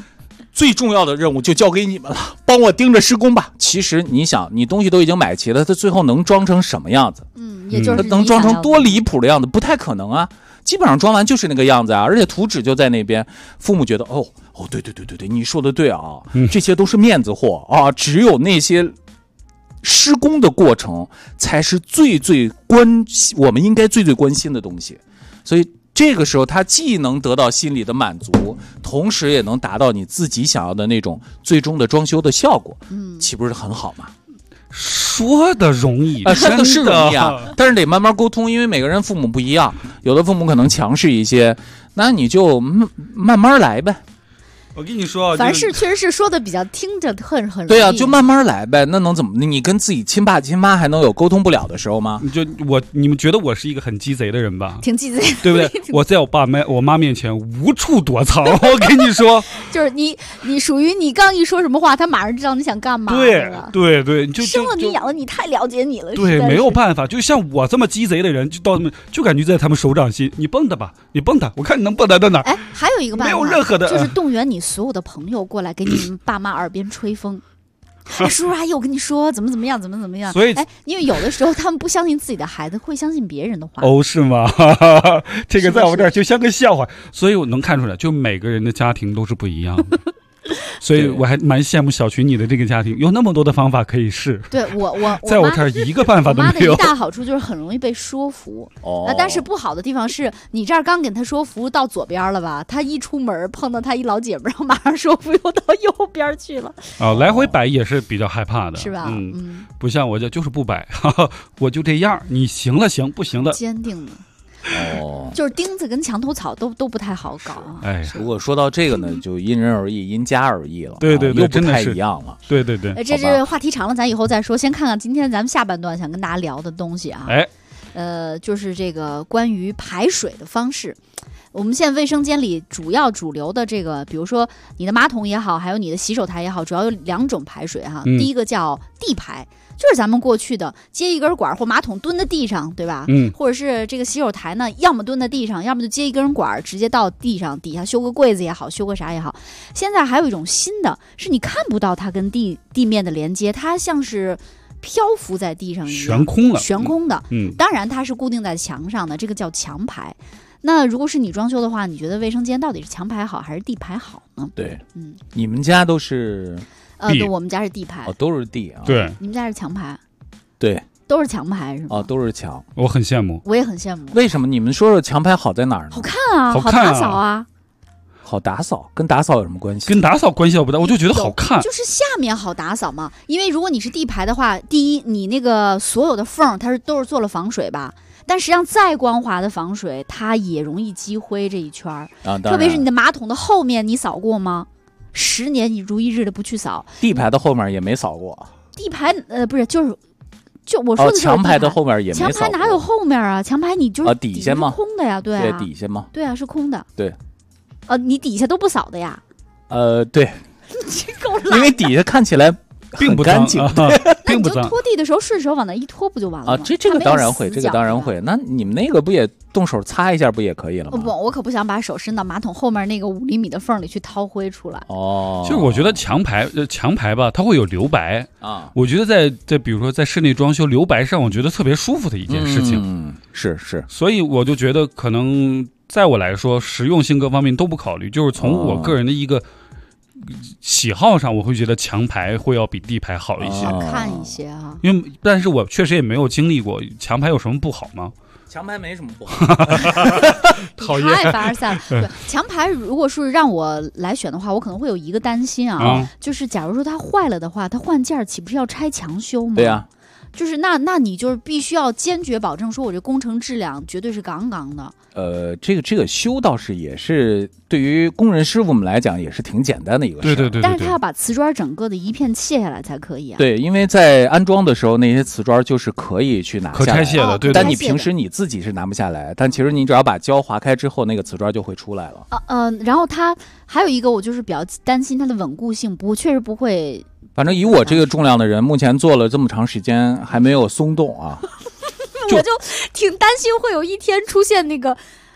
最重要的任务就交给你们了，帮我盯着施工吧。其实你想，你东西都已经买齐了，它最后能装成什么样子？ 也就是它能装成多离谱的样子，不太可能啊。基本上装完就是那个样子啊，而且图纸就在那边。父母觉得对，你说的对啊，这些都是面子货啊，只有那些施工的过程才是我们应该最关心的东西。所以这个时候他既能得到心理的满足，同时也能达到你自己想要的那种最终的装修的效果，岂不是很好吗？ 说的容易， 说的是容易啊，但是得慢慢沟通，因为每个人父母不一样，有的父母可能强势一些，那你就慢慢来呗。 我跟你说， 凡事确实是说的比较听着很容易。 对啊，就慢慢来呗。那能怎么？你跟自己亲爸亲妈还能有沟通不了的时候吗？ 你们觉得我是一个很鸡贼的人吧？ 挺鸡贼， 对不对？我在我妈面前无处躲藏。我跟你说， 就是你属于你刚一说什么话，他马上知道你想干嘛。 对，就生了你养了你，太了解你了。 对，没有办法，就像我这么鸡贼的人，就感觉在他们手掌心，你蹦跶吧，你蹦跶，我看你能蹦跶到哪儿。 哎，还有一个办法， 没有任何的， 就是动员你所有的朋友过来给你们爸妈耳边吹风。叔叔阿姨，我跟你说，怎么样。 所以， 因为有的时候他们不相信自己的孩子，会相信别人的话。 哦，是吗？这个在我这儿就像个笑话。所以我能看出来，就每个人的家庭都是不一样的。所以我还蛮羡慕小群你的这个家庭，有那么多的方法可以试。 对我在我这儿一个办法都没有。 我妈的一大好处就是很容易被说服。但是不好的地方是你这儿刚给他说服到左边了吧，他一出门碰到他一老姐们，然后马上说服又到右边去了。 来回摆也是比较害怕的， 是吧？ 不像我就是不摆，我就这样，你行了行，不行的坚定的。就是钉子跟墙头草都不太好搞啊。 如果说到这个呢，就因人而异，因家而异了。 对， 又不太一样了。 对。 这话题长了，咱以后再说。先看看今天咱们下半段想跟大家聊的东西啊。就是这个关于排水的方式。我们现在卫生间里主流的这个，比如说你的马桶也好，还有你的洗手台也好，主要有2种排水哈。第一个叫地排。就是咱们过去的接一根管或马桶蹲在地上，对吧？或者是这个洗手台呢，要么蹲在地上，要么就接一根管直接到地上，底下修个柜子也好，修个啥也好。现在还有一种新的，是你看不到它跟地面的连接，它像是漂浮在地上一样，悬空的。当然它是固定在墙上的，这个叫墙排。那如果是你装修的话，你觉得卫生间到底是墙排好还是地排好呢？ 对，你们家都是？ 对，我们家是地排。 都是地啊。 对， 你们家是墙排。 对， 都是墙排是吗？ 都是墙。 我很羡慕， 我也很羡慕。 为什么？你们说墙排好在哪儿呢？ 好看啊，好打扫啊。 好打扫，跟打扫有什么关系？ 跟打扫关系不大，我就觉得好看。 就是下面好打扫嘛，因为如果你是地排的话，第一，你那个所有的缝它都是做了防水吧。但实际上，再光滑的防水，它也容易积灰这一圈特别是你的马桶的后面，你扫过吗？10年你如一日的不去扫， 地排的后面也没扫过。 地排不是就我说的是墙排的后面也没扫过。 墙排哪有后面啊？墙排你就是底下吗？ 空的呀，对啊， 底下吗？ 对啊，是空的。 对， 你底下都不扫的呀？ 对， 够烂， 因为底下看起来并不干净， 那你就拖地的时候顺手往那一拖不就完了吗？ 这个当然会，这个当然会。那你们那个不也动手擦一下不也可以了吗？ 不，我可不想把手伸到马桶后面那个5厘米的缝里去掏灰出来。 就是我觉得墙排吧，它会有留白啊。我觉得在比如说在室内装修留白上，我觉得特别舒服的一件事情。 是。 所以我就觉得可能在我来说，实用性各方面都不考虑，就是从我个人的一个喜好上，我会觉得墙排会要比地排好一些， 看一些啊。 但是我确实也没有经历过墙排有什么不好吗？ 墙排没什么不好， 讨厌， 太凡尔赛了。对，墙排如果是让我来选的话，我可能会有一个担心啊，就是假如说它坏了的话，它换件岂不是要拆墙修吗？ 对呀。 就是那你就是必须要坚决保证说我这工程质量绝对是杠杠的。 这个修倒是也是对于工人师傅们来讲也是挺简单的一个事。 对。 但是他要把瓷砖整个的一片卸下来才可以啊。 对，因为在安装的时候那些瓷砖就是可以去拿下来， 可拆卸的，对。 但你平时你自己是拿不下来，但其实你只要把胶划开之后，那个瓷砖就会出来了。 然后它还有一个我就是比较担心它的稳固性，确实不会。 反正以我这个重量的人，目前做了这么长时间还没有松动啊。 我就挺担心会有一天出现那个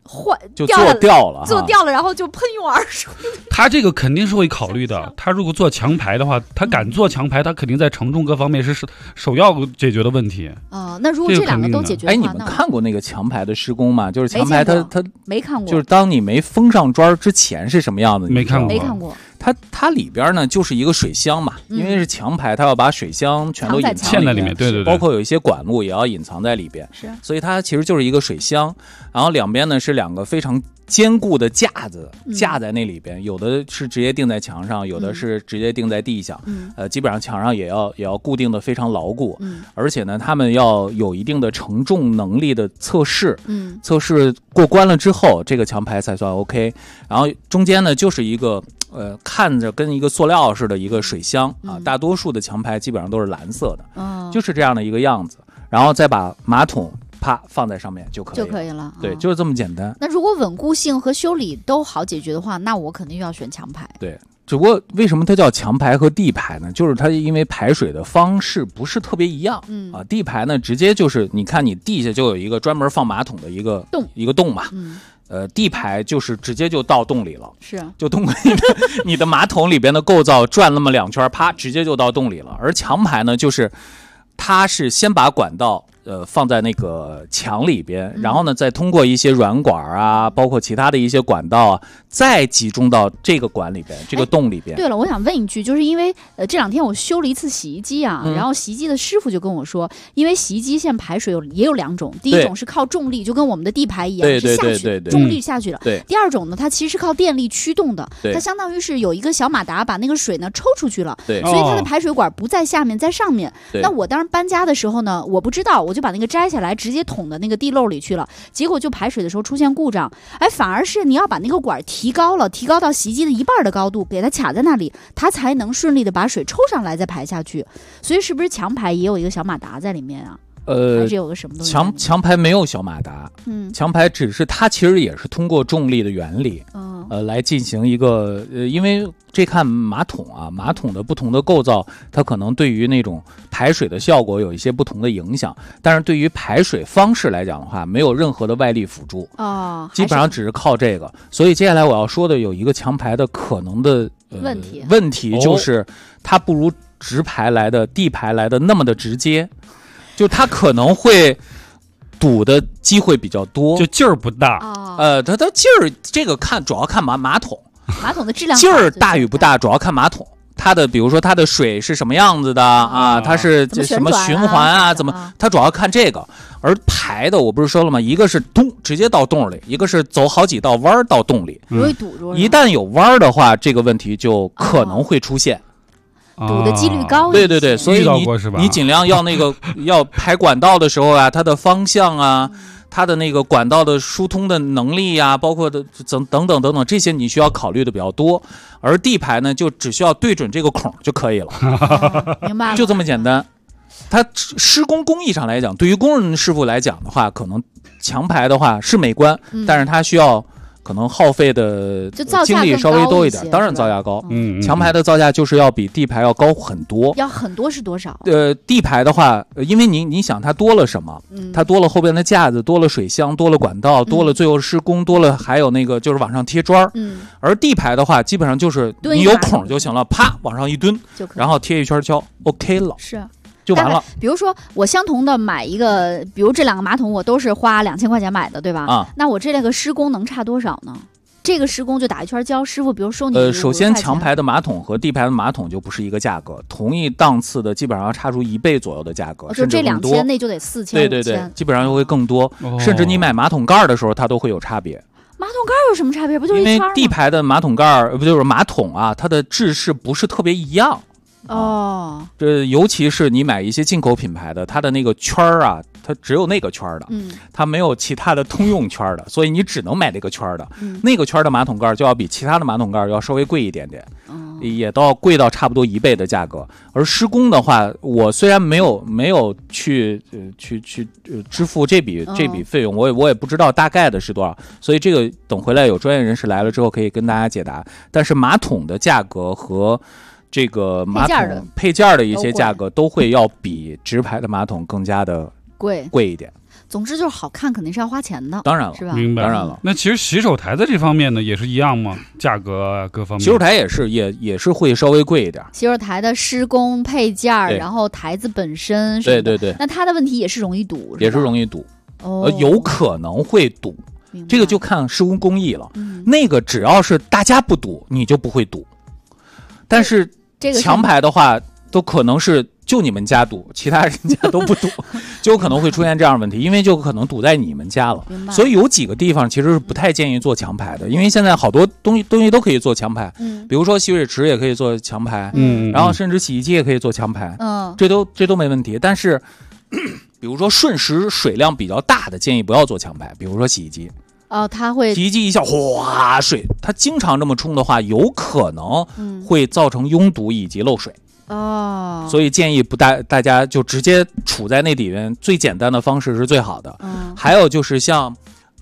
就做掉了， 做掉了，然后就喷涌而出。 他这个肯定是会考虑的。他如果做强排的话，他敢做强排，他肯定在承重各方面是首要解决的问题。 那如果这两个都解决的话， 你们看过那个强排的施工吗？就是强排它没看过， 就是当你没封上砖之前是什么样子？ 没看过， 没看过。 它里边呢就是一个水箱嘛，因为是强排，它要把水箱全都隐藏在里面，对， 包括有一些管路也要隐藏在里边， 是， 所以它其实就是一个水箱，然后两边呢是两个非常坚固的架子架在那里边，有的是直接钉在墙上，有的是直接钉在地上，基本上墙上也要固定的非常牢固，而且呢，他们要有一定的承重能力的测试，测试过关了之后，这个强排才算 OK。然后中间呢就是一个看着跟一个塑料似的一个水箱啊，大多数的强排基本上都是蓝色的，就是这样的一个样子，然后再把马桶啪放在上面就可以了，对，就是这么简单。 那如果稳固性和修理都好解决的话，那我肯定要选强排。 对，只不过为什么它叫强排和地排呢？就是它因为排水的方式不是特别一样，地排呢直接就是你看你地下就有一个专门放马桶的一个洞嘛，地排就是直接就到洞里了， 是， 就通过你的马桶里边的构造转那么2圈，啪，直接就到洞里了。而强排呢，就是它是先把管道放在那个墙里边，然后呢再通过一些软管啊，包括其他的一些管道啊，再集中到这个管里边，这个洞里边。 对了，我想问一句，就是因为这2天我修了一次洗衣机啊，然后洗衣机的师傅就跟我说，因为洗衣机现在排水也有2种，第一种是靠重力，就跟我们的地排一样，是下去重力下去了。 对。 第2种呢，它其实是靠电力驱动的，它相当于是有一个小马达把那个水呢抽出去了， 对， 所以它的排水管不在下面，在上面。那我当时搬家的时候呢，我不知道，我就把那个摘下来，直接捅到那个地漏里去了，结果就排水的时候出现故障，反而是你要把那个管提高到洗衣机的1半的高度，给它卡在那里，它才能顺利的把水抽上来再排下去。所以是不是强排也有一个小马达在里面啊？还是有个什么东西？ 强排没有小马达，强排只是它其实也是通过重力的原理，来进行一个因为这看马桶啊，马桶的不同的构造，它可能对于那种排水的效果有一些不同的影响，但是对于排水方式来讲的话，没有任何的外力辅助，基本上只是靠这个。所以接下来我要说的有一个强排的可能的问题就是它不如直排来的地排来的那么的直接。就它可能会堵的机会比较多， 就劲儿不大。 它的劲儿这个主要看马桶的质量， 劲儿大与不大主要看马桶。它的比如说它的水是什么样子的啊，它是什么循环啊，怎么它主要看这个。而排的我不是说了吗？一个是咚直接到洞里，一个是走好几道弯到洞里， 容易堵住。 一旦有弯的话，这个问题就可能会出现。 堵的几率高， 对，所以你尽量要那个要排管道的时候啊，它的方向啊，它的那个管道的疏通的能力啊，包括的等等这些你需要考虑的比较多。而地排呢，就只需要对准这个孔就可以了， 明白了， 就这么简单。它施工工艺上来讲，对于工人师傅来讲的话，可能强排的话是美观，但是它需要。可能耗费的精力稍微多一点，当然造价高。强排的造价就是要比地排要高很多。 要很多是多少？ 地排的话，因为你想它多了什么？它多了后边的架子，多了水箱，多了管道，多了最后施工，多了还有那个就是往上贴砖。而地排的话，基本上就是你有孔就行了，啪往上一蹲，然后贴一圈胶 ，OK 了。 是。 就完了。 比如说我相同的买一个，比如这2个马桶我都是花2000块钱买的，对吧？那我这个施工能差多少呢？这个施工就打一圈胶，师傅比如收你首先强排的马桶和地排的马桶就不是一个价格，同一档次的基本上要差出1倍左右的价格， 就这2000内就得4000， 对，基本上会更多，甚至你买马桶盖的时候它都会有差别。 马桶盖有什么差别？不就是一圈吗？ 因为地排的马桶盖不就是马桶啊，它的制式不是特别一样。尤其是你买一些进口品牌的，它的那个圈儿啊，它只有那个圈儿的，它没有其他的通用圈的，所以你只能买那个圈的。那个圈的马桶盖就要比其他的马桶盖要稍微贵一点点，也都要贵到差不多1倍的价格。而施工的话，我虽然没有去支付这笔费用，我也不知道大概的是多少，所以这个等回来有专业人士来了之后可以跟大家解答。但是马桶的价格和这个马桶配件的一些价格都会要比直排的马桶更加的贵一点。 总之就是好看肯定是要花钱的， 当然了， 是吧？ 明白， 当然了。 那其实洗手台在这方面呢也是一样吗？价格啊各方面。 洗手台也是会稍微贵一点。 洗手台的施工配件，然后台子本身什么的， 对。 那它的问题也是容易堵， 也是容易堵， 哦， 有可能会堵。这个就看施工工艺了。那个只要是大家不堵，你就不会堵。但是强排的话，都可能是就你们家堵，其他人家都不堵，就有可能会出现这样的问题，因为就可能堵在你们家了。所以有几个地方其实是不太建议做强排的，因为现在好多东西都可以做强排，比如说洗水池也可以做强排，然后甚至洗衣机也可以做强排，这都没问题。但是比如说瞬时水量比较大的，建议不要做强排，比如说洗衣机。 它会洗衣机一下哗水，它经常这么冲的话，有可能会造成拥堵以及漏水。所以建议大家就直接处在那里面，最简单的方式是最好的。还有就是像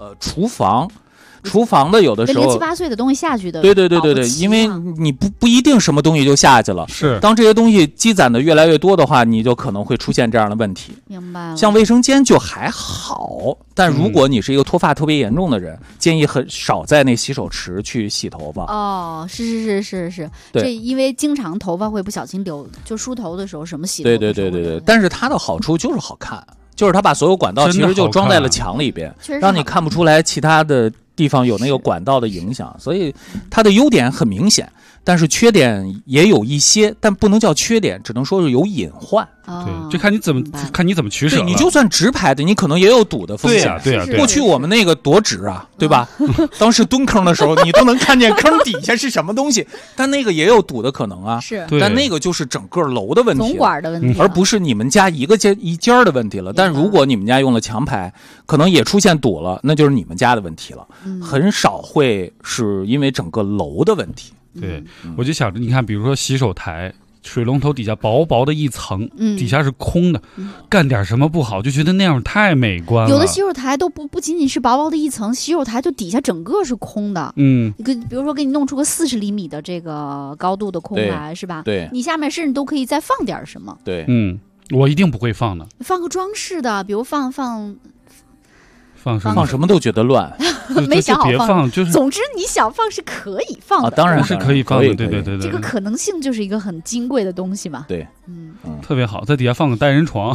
厨房的有的时候 7、8岁的东西下去的， 对，因为你不一定什么东西就下去了。 是， 当这些东西积攒的越来越多的话，你就可能会出现这样的问题。 明白了。 像卫生间就还好，但如果你是一个脱发特别严重的人，建议很少在那洗手池去洗头发。 是，这因为经常头发会不小心流，就梳头的时候什么洗头。 对。但是它的好处就是好看，就是它把所有管道其实就装在了墙里边，让你看不出来其他的地方有那个管道的影响，所以它的优点很明显，但是缺点也有一些，但不能叫缺点，只能说是有隐患。 对，就看你怎么取舍了。 对，你就算直排的，你可能也有堵的风险。 对呀。 过去我们那个多直啊，对吧？当时蹲坑的时候，你都能看见坑底下是什么东西，但那个也有堵的可能啊。 是， 但那个就是整个楼的问题， 总管的问题， 而不是你们家一间的问题了。但如果你们家用了强排，可能也出现堵了，那就是你们家的问题了。很少会是因为整个楼的问题。 对，我就想着，你看，比如说洗手台。水龙头底下薄薄的一层，底下是空的，干点什么不好，就觉得那样太美观了。 有的洗手台都不仅仅是薄薄的一层，洗手台就底下整个是空的。比如说给你弄出个40厘米的这个高度的空来，是吧？ 对， 你下面甚至都可以再放点什么。 对， 我一定不会放的。 放个装饰的，比如放什么都觉得乱， 没想好放。就是， 总之你想放是可以放的， 当然是可以放的。对。 这个可能性就是一个很金贵的东西嘛。 对， 特别好，在底下放个单人床，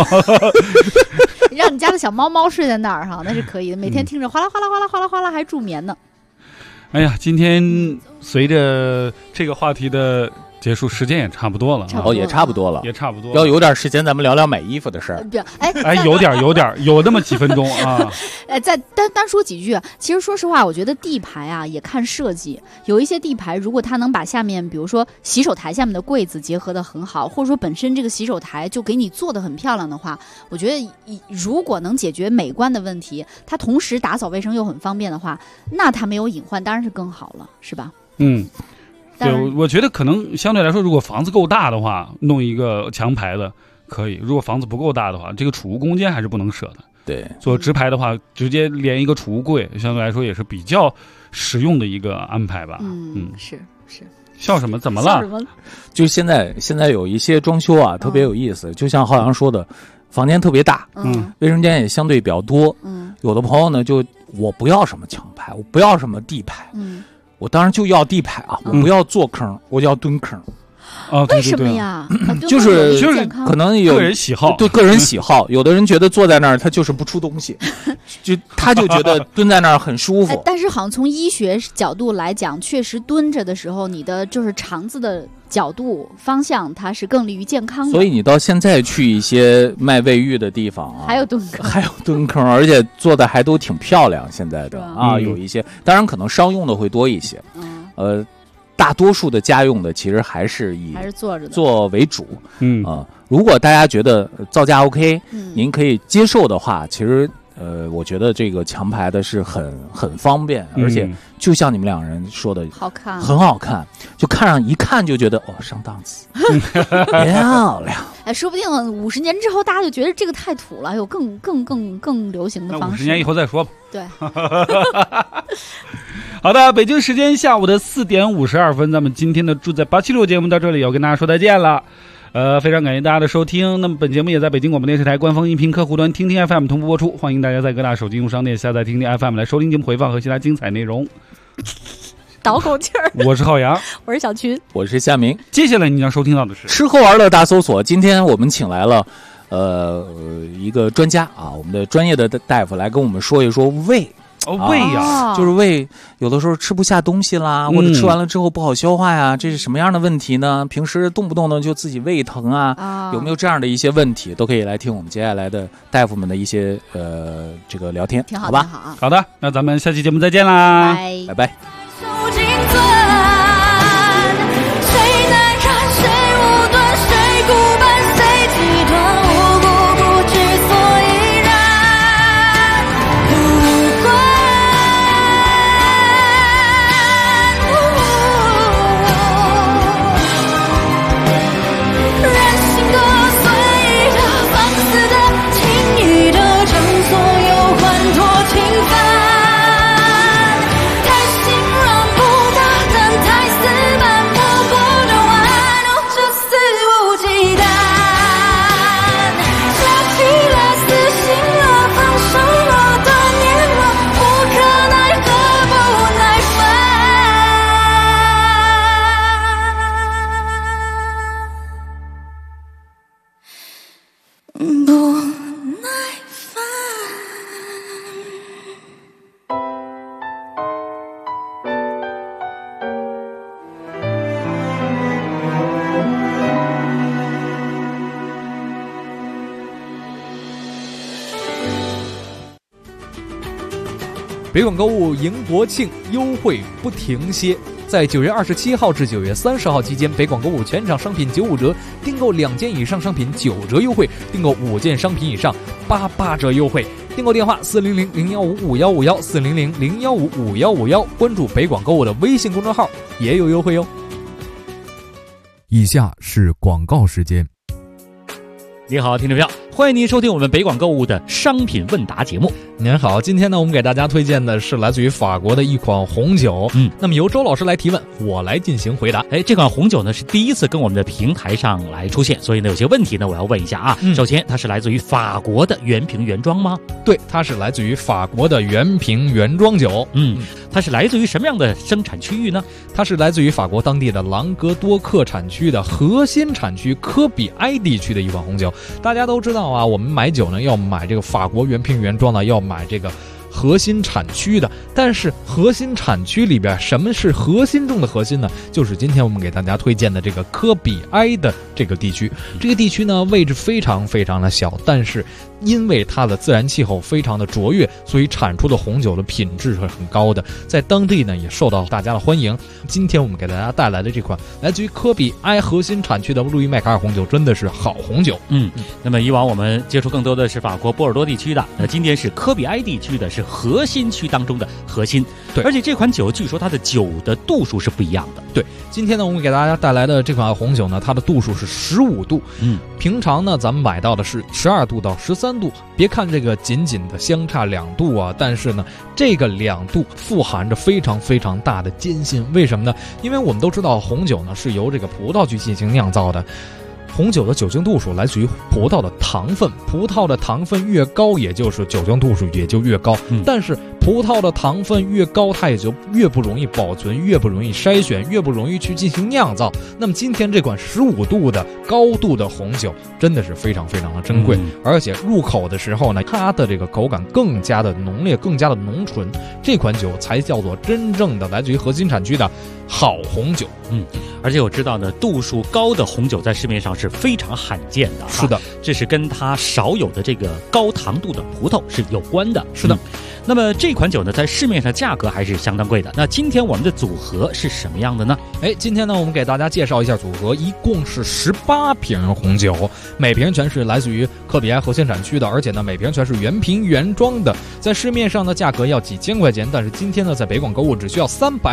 让你家的小猫睡在那儿哈，那是可以的。每天听着哗啦哗啦哗啦哗啦哗啦，还助眠呢。 哎呀，今天随着这个话题的结束，时间也差不多了， 也差不多了。 要有点时间，咱们聊聊买衣服的事儿。 有那么几分钟啊。 再单说几句。其实说实话，我觉得地排啊也看设计。有一些地排，如果它能把下面，比如说洗手台下面的柜子结合得很好，或者说本身这个洗手台就给你做得很漂亮的话，我觉得如果能解决美观的问题，它同时打扫卫生又很方便的话，那它没有隐患，当然是更好了，是吧？ 对，我觉得可能相对来说，如果房子够大的话，弄一个强排的可以；如果房子不够大的话，这个储物空间还是不能舍的。 对， 做直排的话，直接连一个储物柜，相对来说也是比较实用的一个安排吧。 是。 笑什么？怎么了？ 就现在有一些装修啊，特别有意思。就像浩洋说的，房间特别大，卫生间也相对比较多。有的朋友呢，就我不要什么强排，我不要什么地排。我当然就要地排啊，我不要做坑，我就要蹲坑。 为什么呀？ 就是可能有个人喜好， 对个人喜好。有的人觉得坐在那儿他就是不出东西，他就觉得蹲在那儿很舒服。 但是好像从医学角度来讲，确实蹲着的时候，你的就是肠子的角度方向，它是更利于健康的。 所以你到现在去一些卖卫浴的地方啊， 还有蹲坑，而且做的还都挺漂亮。现在的有一些，当然可能商用的会多一些。大多数的家用的其实还是以做为主。如果大家觉得造价 OK，您可以接受的话，其实我觉得这个强排的是很方便，而且就像你们两人说的， 好看， 很好看，就一看就觉得上档次，漂亮。 说不定50年之后，大家就觉得这个太土了，有更流行的方式。 50年以后再说吧。 对。 好的，北京时间下午的4点52分，咱们今天的住在876节目到这里要跟大家说再见了。 非常感谢大家的收听。那么本节目也在北京广播电视台官方音频客户端听听 FM 同步播出，欢迎大家在各大手机应用商店下载听听 FM 来收听节目回放和其他精彩内容。 倒口气儿。 我是浩洋， 我是小群， 我是夏明。 接下来你将收听到的是吃喝玩乐大搜索。今天我们请来了一个专家啊，我们的专业的大夫来跟我们说一说胃。 胃呀， 就是胃有的时候吃不下东西啦，或者吃完了之后不好消化呀，这是什么样的问题呢？平时动不动呢就自己胃疼啊，有没有这样的一些问题，都可以来听我们接下来的大夫们的一些这个聊天， 挺好， 好吧？ 好的，那咱们下期节目再见啦， 拜拜。 北广购物迎国庆，优惠不停歇。在9月27号至9月30号期间，北广购物全场商品95折，订购2件以上商品9折优惠，订购5件商品以上88折优惠。订购电话400-015-5151 400-015-5151，关注北广购物的微信公众号也有优惠哟。 以下是广告时间。 你好，听众朋友，欢迎您收听我们北广购物的商品问答节目。 您好，今天呢，我们给大家推荐的是来自于法国的一款红酒。那么由周老师来提问，我来进行回答。 这款红酒呢是第一次跟我们的平台上来出现，所以呢有些问题呢我要问一下啊。首先，它是来自于法国的原瓶原装吗？ 对，它是来自于法国的原瓶原装酒。 它是来自于什么样的生产区域呢？ 它是来自于法国当地的朗格多克产区的核心产区科比埃地区的一款红酒。大家都知道啊，我们买酒呢要买这个法国原瓶原装的，要买这个核心产区的。但是核心产区里边，什么是核心中的核心呢？就是今天我们给大家推荐的这个科比埃的这个地区。这个地区呢位置非常非常的小，但是因为它的自然气候非常的卓越，所以产出的红酒的品质是很高的，在当地呢也受到大家的欢迎。今天我们给大家带来的这款来自于科比埃核心产区的路易麦卡尔红酒，真的是好红酒。 那么以往我们接触更多的是法国波尔多地区的，那今天是科比埃地区的，是核心区当中的核心。 对， 而且这款酒据说它的酒的度数是不一样的。 对，今天呢我们给大家带来的这款红酒呢，它的度数是15度。平常呢咱们买到的是12度到13度。别看这个仅仅的相差2度啊，但是呢这个2度富含着非常非常大的艰辛。为什么呢？因为我们都知道红酒呢是由这个葡萄去进行酿造的。红酒的酒精度数来自于葡萄的糖分，葡萄的糖分越高，也就是酒精度数也就越高。但是葡萄的糖分越高，它也就越不容易保存，越不容易筛选，越不容易去进行酿造。那么今天这款15度的高度的红酒真的是非常非常的珍贵，而且入口的时候呢，它的这个口感更加的浓烈，更加的浓醇。这款酒才叫做真正的来自于核心产区的好红酒。 而且我知道呢，度数高的红酒在市面上是非常罕见的。 是的， 这是跟它少有的这个高糖度的葡萄是有关的。 是的。 那么这款酒呢，在市面上价格还是相当贵的。那今天我们的组合是什么样的呢？ 今天呢，我们给大家介绍一下组合，一共是18瓶红酒，每瓶全是来自于科比埃核心产区的，而且呢，每瓶全是原瓶原装的。在市面上的价格要几千块钱，但是今天呢，在北广购物只需要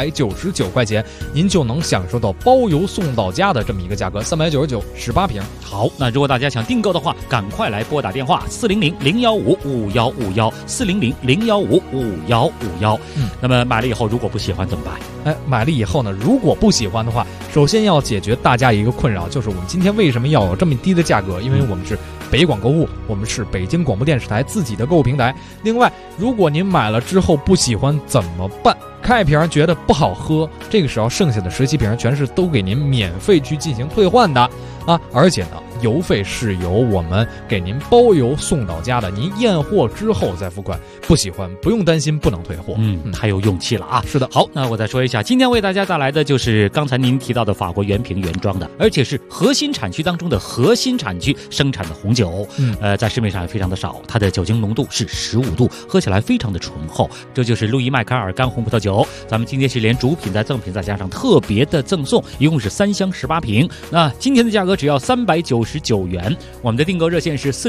399块钱，您就能享受到包邮送到家的这么一个价格，399 18瓶。 好，那如果大家想订购的话，赶快来拨打电话400-015-5151 400-015 015-515-5151。那么买了以后如果不喜欢怎么办？ 买了以后呢，如果不喜欢的话，首先要解决大家一个困扰，就是我们今天为什么要有这么低的价格？因为我们是北广购物，我们是北京广播电视台自己的购物平台。另外，如果您买了之后不喜欢怎么办？开一瓶觉得不好喝，这个时候剩下的17瓶全是都给您免费去进行退换的啊！而且呢，邮费是由我们给您包邮送到家的，您验货之后再付款。不喜欢不用担心不能退货， 太有勇气了啊！ 是的， 好，那我再说一下，今天为大家带来的就是刚才您提到的法国原瓶原装的，而且是核心产区当中的核心产区生产的红酒，在市面上也非常的少，它的酒精浓度是15度，喝起来非常的醇厚。这就是路易麦卡尔干红葡萄酒，咱们今天是连主品再赠品再加上特别的赠送，一共是3箱18瓶。那今天的价格只要399元，我们的订购热线是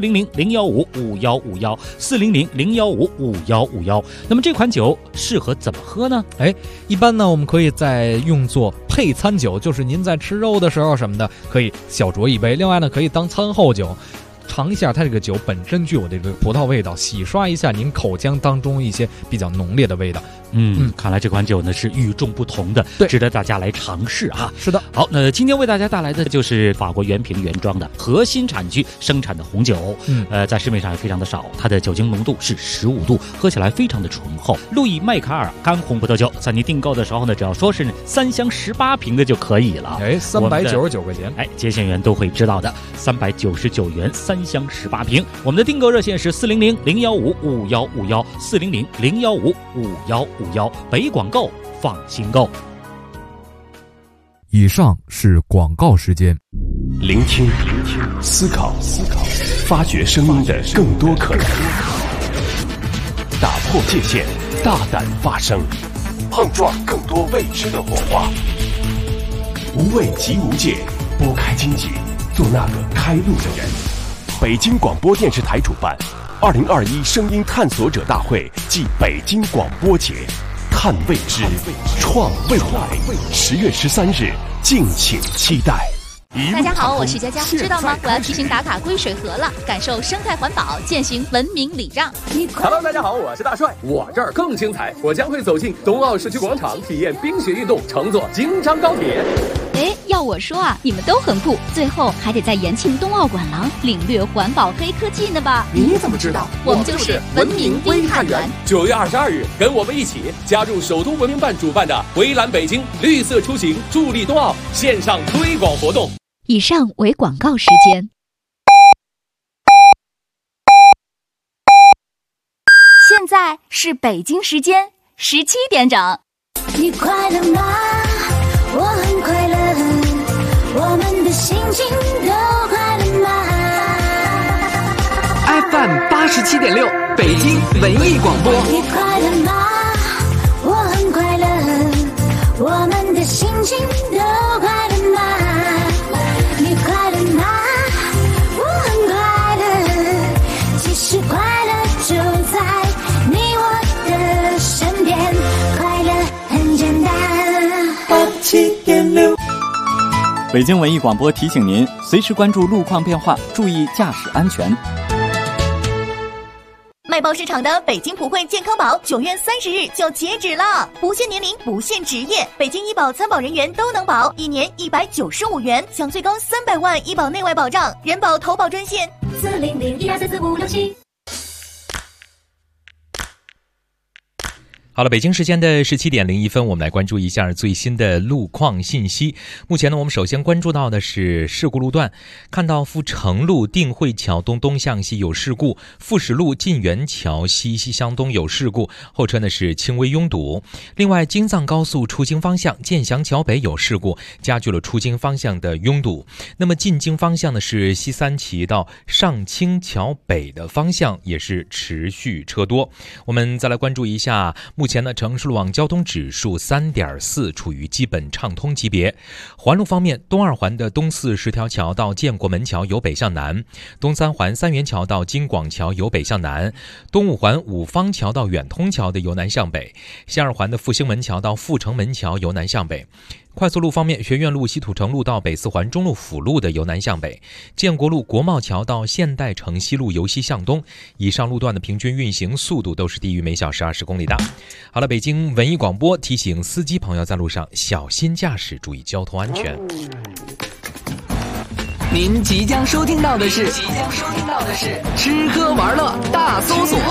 400-015-5151，400-015-5151。那么这款酒适合怎么喝呢？ 一般呢我们可以再用作配餐酒，就是您在吃肉的时候什么的，可以小酌一杯。另外呢，可以当餐后酒。尝一下它这个酒本身具有这个葡萄味道，洗刷一下您口腔当中一些比较浓烈的味道。 看来这款酒呢是与众不同的，值得大家来尝试啊。 是的， 好，那今天为大家带来的就是法国原瓶原装的核心产区生产的红酒，在市面上也非常的少，它的酒精浓度是15度，喝起来非常的醇厚。路易麦卡尔干红葡萄酒，在你订购的时候呢，只要说是3箱18瓶的就可以了 ，399块钱， 接线员都会知道的，399元3箱18瓶。我们的订购热线是400-015-5151，400-015-5151，北广购放心购。 以上是广告时间。 聆听，思考，发掘声音的更多可能，打破界限，大胆发声，碰撞更多未知的火花。无畏即无界，拨开荆棘，做那个开路的人。北京广播电视台主办2021声音探索者大会暨北京广播节，探未知，创未来，10月13日，敬请期待。 大家好，我是佳佳，知道吗？我要提醒打卡归水河了，感受生态环保，践行文明礼让。 Hello， 大家好，我是大帅，我这儿更精彩，我将会走进冬奥市区广场，体验冰雪运动，乘坐京张高铁。 要我说啊，你们都很酷，最后还得在延庆冬奥馆廊领略环保黑科技呢吧？ 你怎么知道？ 我们就是文明微探员。 9月22日，跟我们一起加入首都文明办主办的微蓝北京绿色出行助力冬奥线上推广活动。 以上为广告时间。现在是北京时间17点整。 你快乐吗？我很快乐，我们的心情都快乐吗 ？FM 87.6，北京文艺广播。 你快乐吗？我很快乐，我们的心情都快乐吗？你快乐吗？我很快乐，其实快乐就在你我的身边，快乐很简单。87.6， 北京文艺广播提醒您，随时关注路况变化，注意驾驶安全。 卖爆市场的北京普惠健康宝9月30日就截止了，不限年龄，不限职业，北京医保参保人员都能保，1年195元，享最高300万医保内外保障。人保投保专线400-12444567。 好了，北京时间的17点01分，我们来关注一下最新的路况信息。目前呢，我们首先关注到的是事故路段，看到阜成路定慧桥东东向西有事故，富士路晋源桥西向东有事故，后车呢是轻微拥堵。另外，京藏高速出京方向建祥桥北有事故，加剧了出京方向的拥堵。那么进京方向呢是西三旗到上清桥北的方向也是持续车多。我们再来关注一下。目前呢，城市路网交通指数3.4，处于基本畅通级别。环路方面，东二环的东四十条桥到建国门桥由北向南，东三环三元桥到京广桥由北向南，东五环五方桥到远通桥的由南向北，西二环的复兴门桥到阜成门桥由南向北。 快速路方面，学院路、西土城路到北四环中路辅路的由南向北，建国路、国贸桥到现代城西路由西向东，以上路段的平均运行速度都是低于每小时20公里的。好了，北京文艺广播提醒司机朋友在路上小心驾驶，注意交通安全。 您即将收听到的是吃喝玩乐大搜索。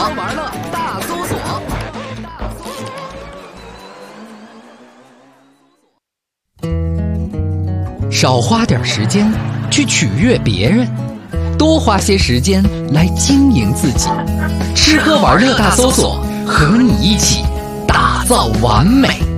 少花点时间去取悦别人，多花些时间来经营自己。吃喝玩乐大搜索，和你一起打造完美。